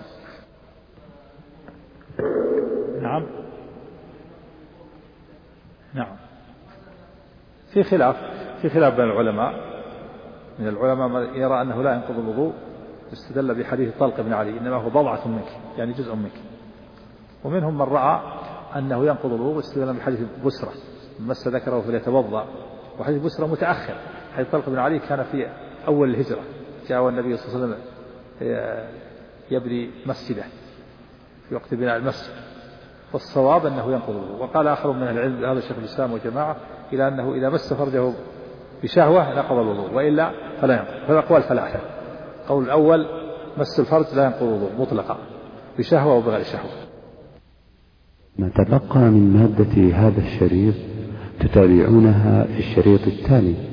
نعم. في خلاف بين العلماء، من العلماء من يرى أنه لا ينقض الوضوء، استدل بحديث طلق بن علي إنما هو بضعة منك يعني جزء منك. ومنهم من رأى أنه ينقض الوضوء، استدل بحديث بسرة مس ذكره فليتوضأ، وحديث بسرة متأخر. حديث طلق بن علي كان في أول الهجرة، جاء النبي صلى الله عليه وسلم يبني مسجده في وقت بناء المسجد، والصواب أنه ينقض الوضوء. وقال آخر من العلم هذا شيخ الإسلام وجماعة إلى أنه إذا مس فرجه بشهوة نقض الوضوء وإلا فلا ينقض. فالأقوال ثلاثة. القول الأول مس الفرج لا ينقض الوضوء مطلقا بشهوة وبغير شهوة. ما تبقى من مادة هذا الشريط تتابعونها في الشريط التالي.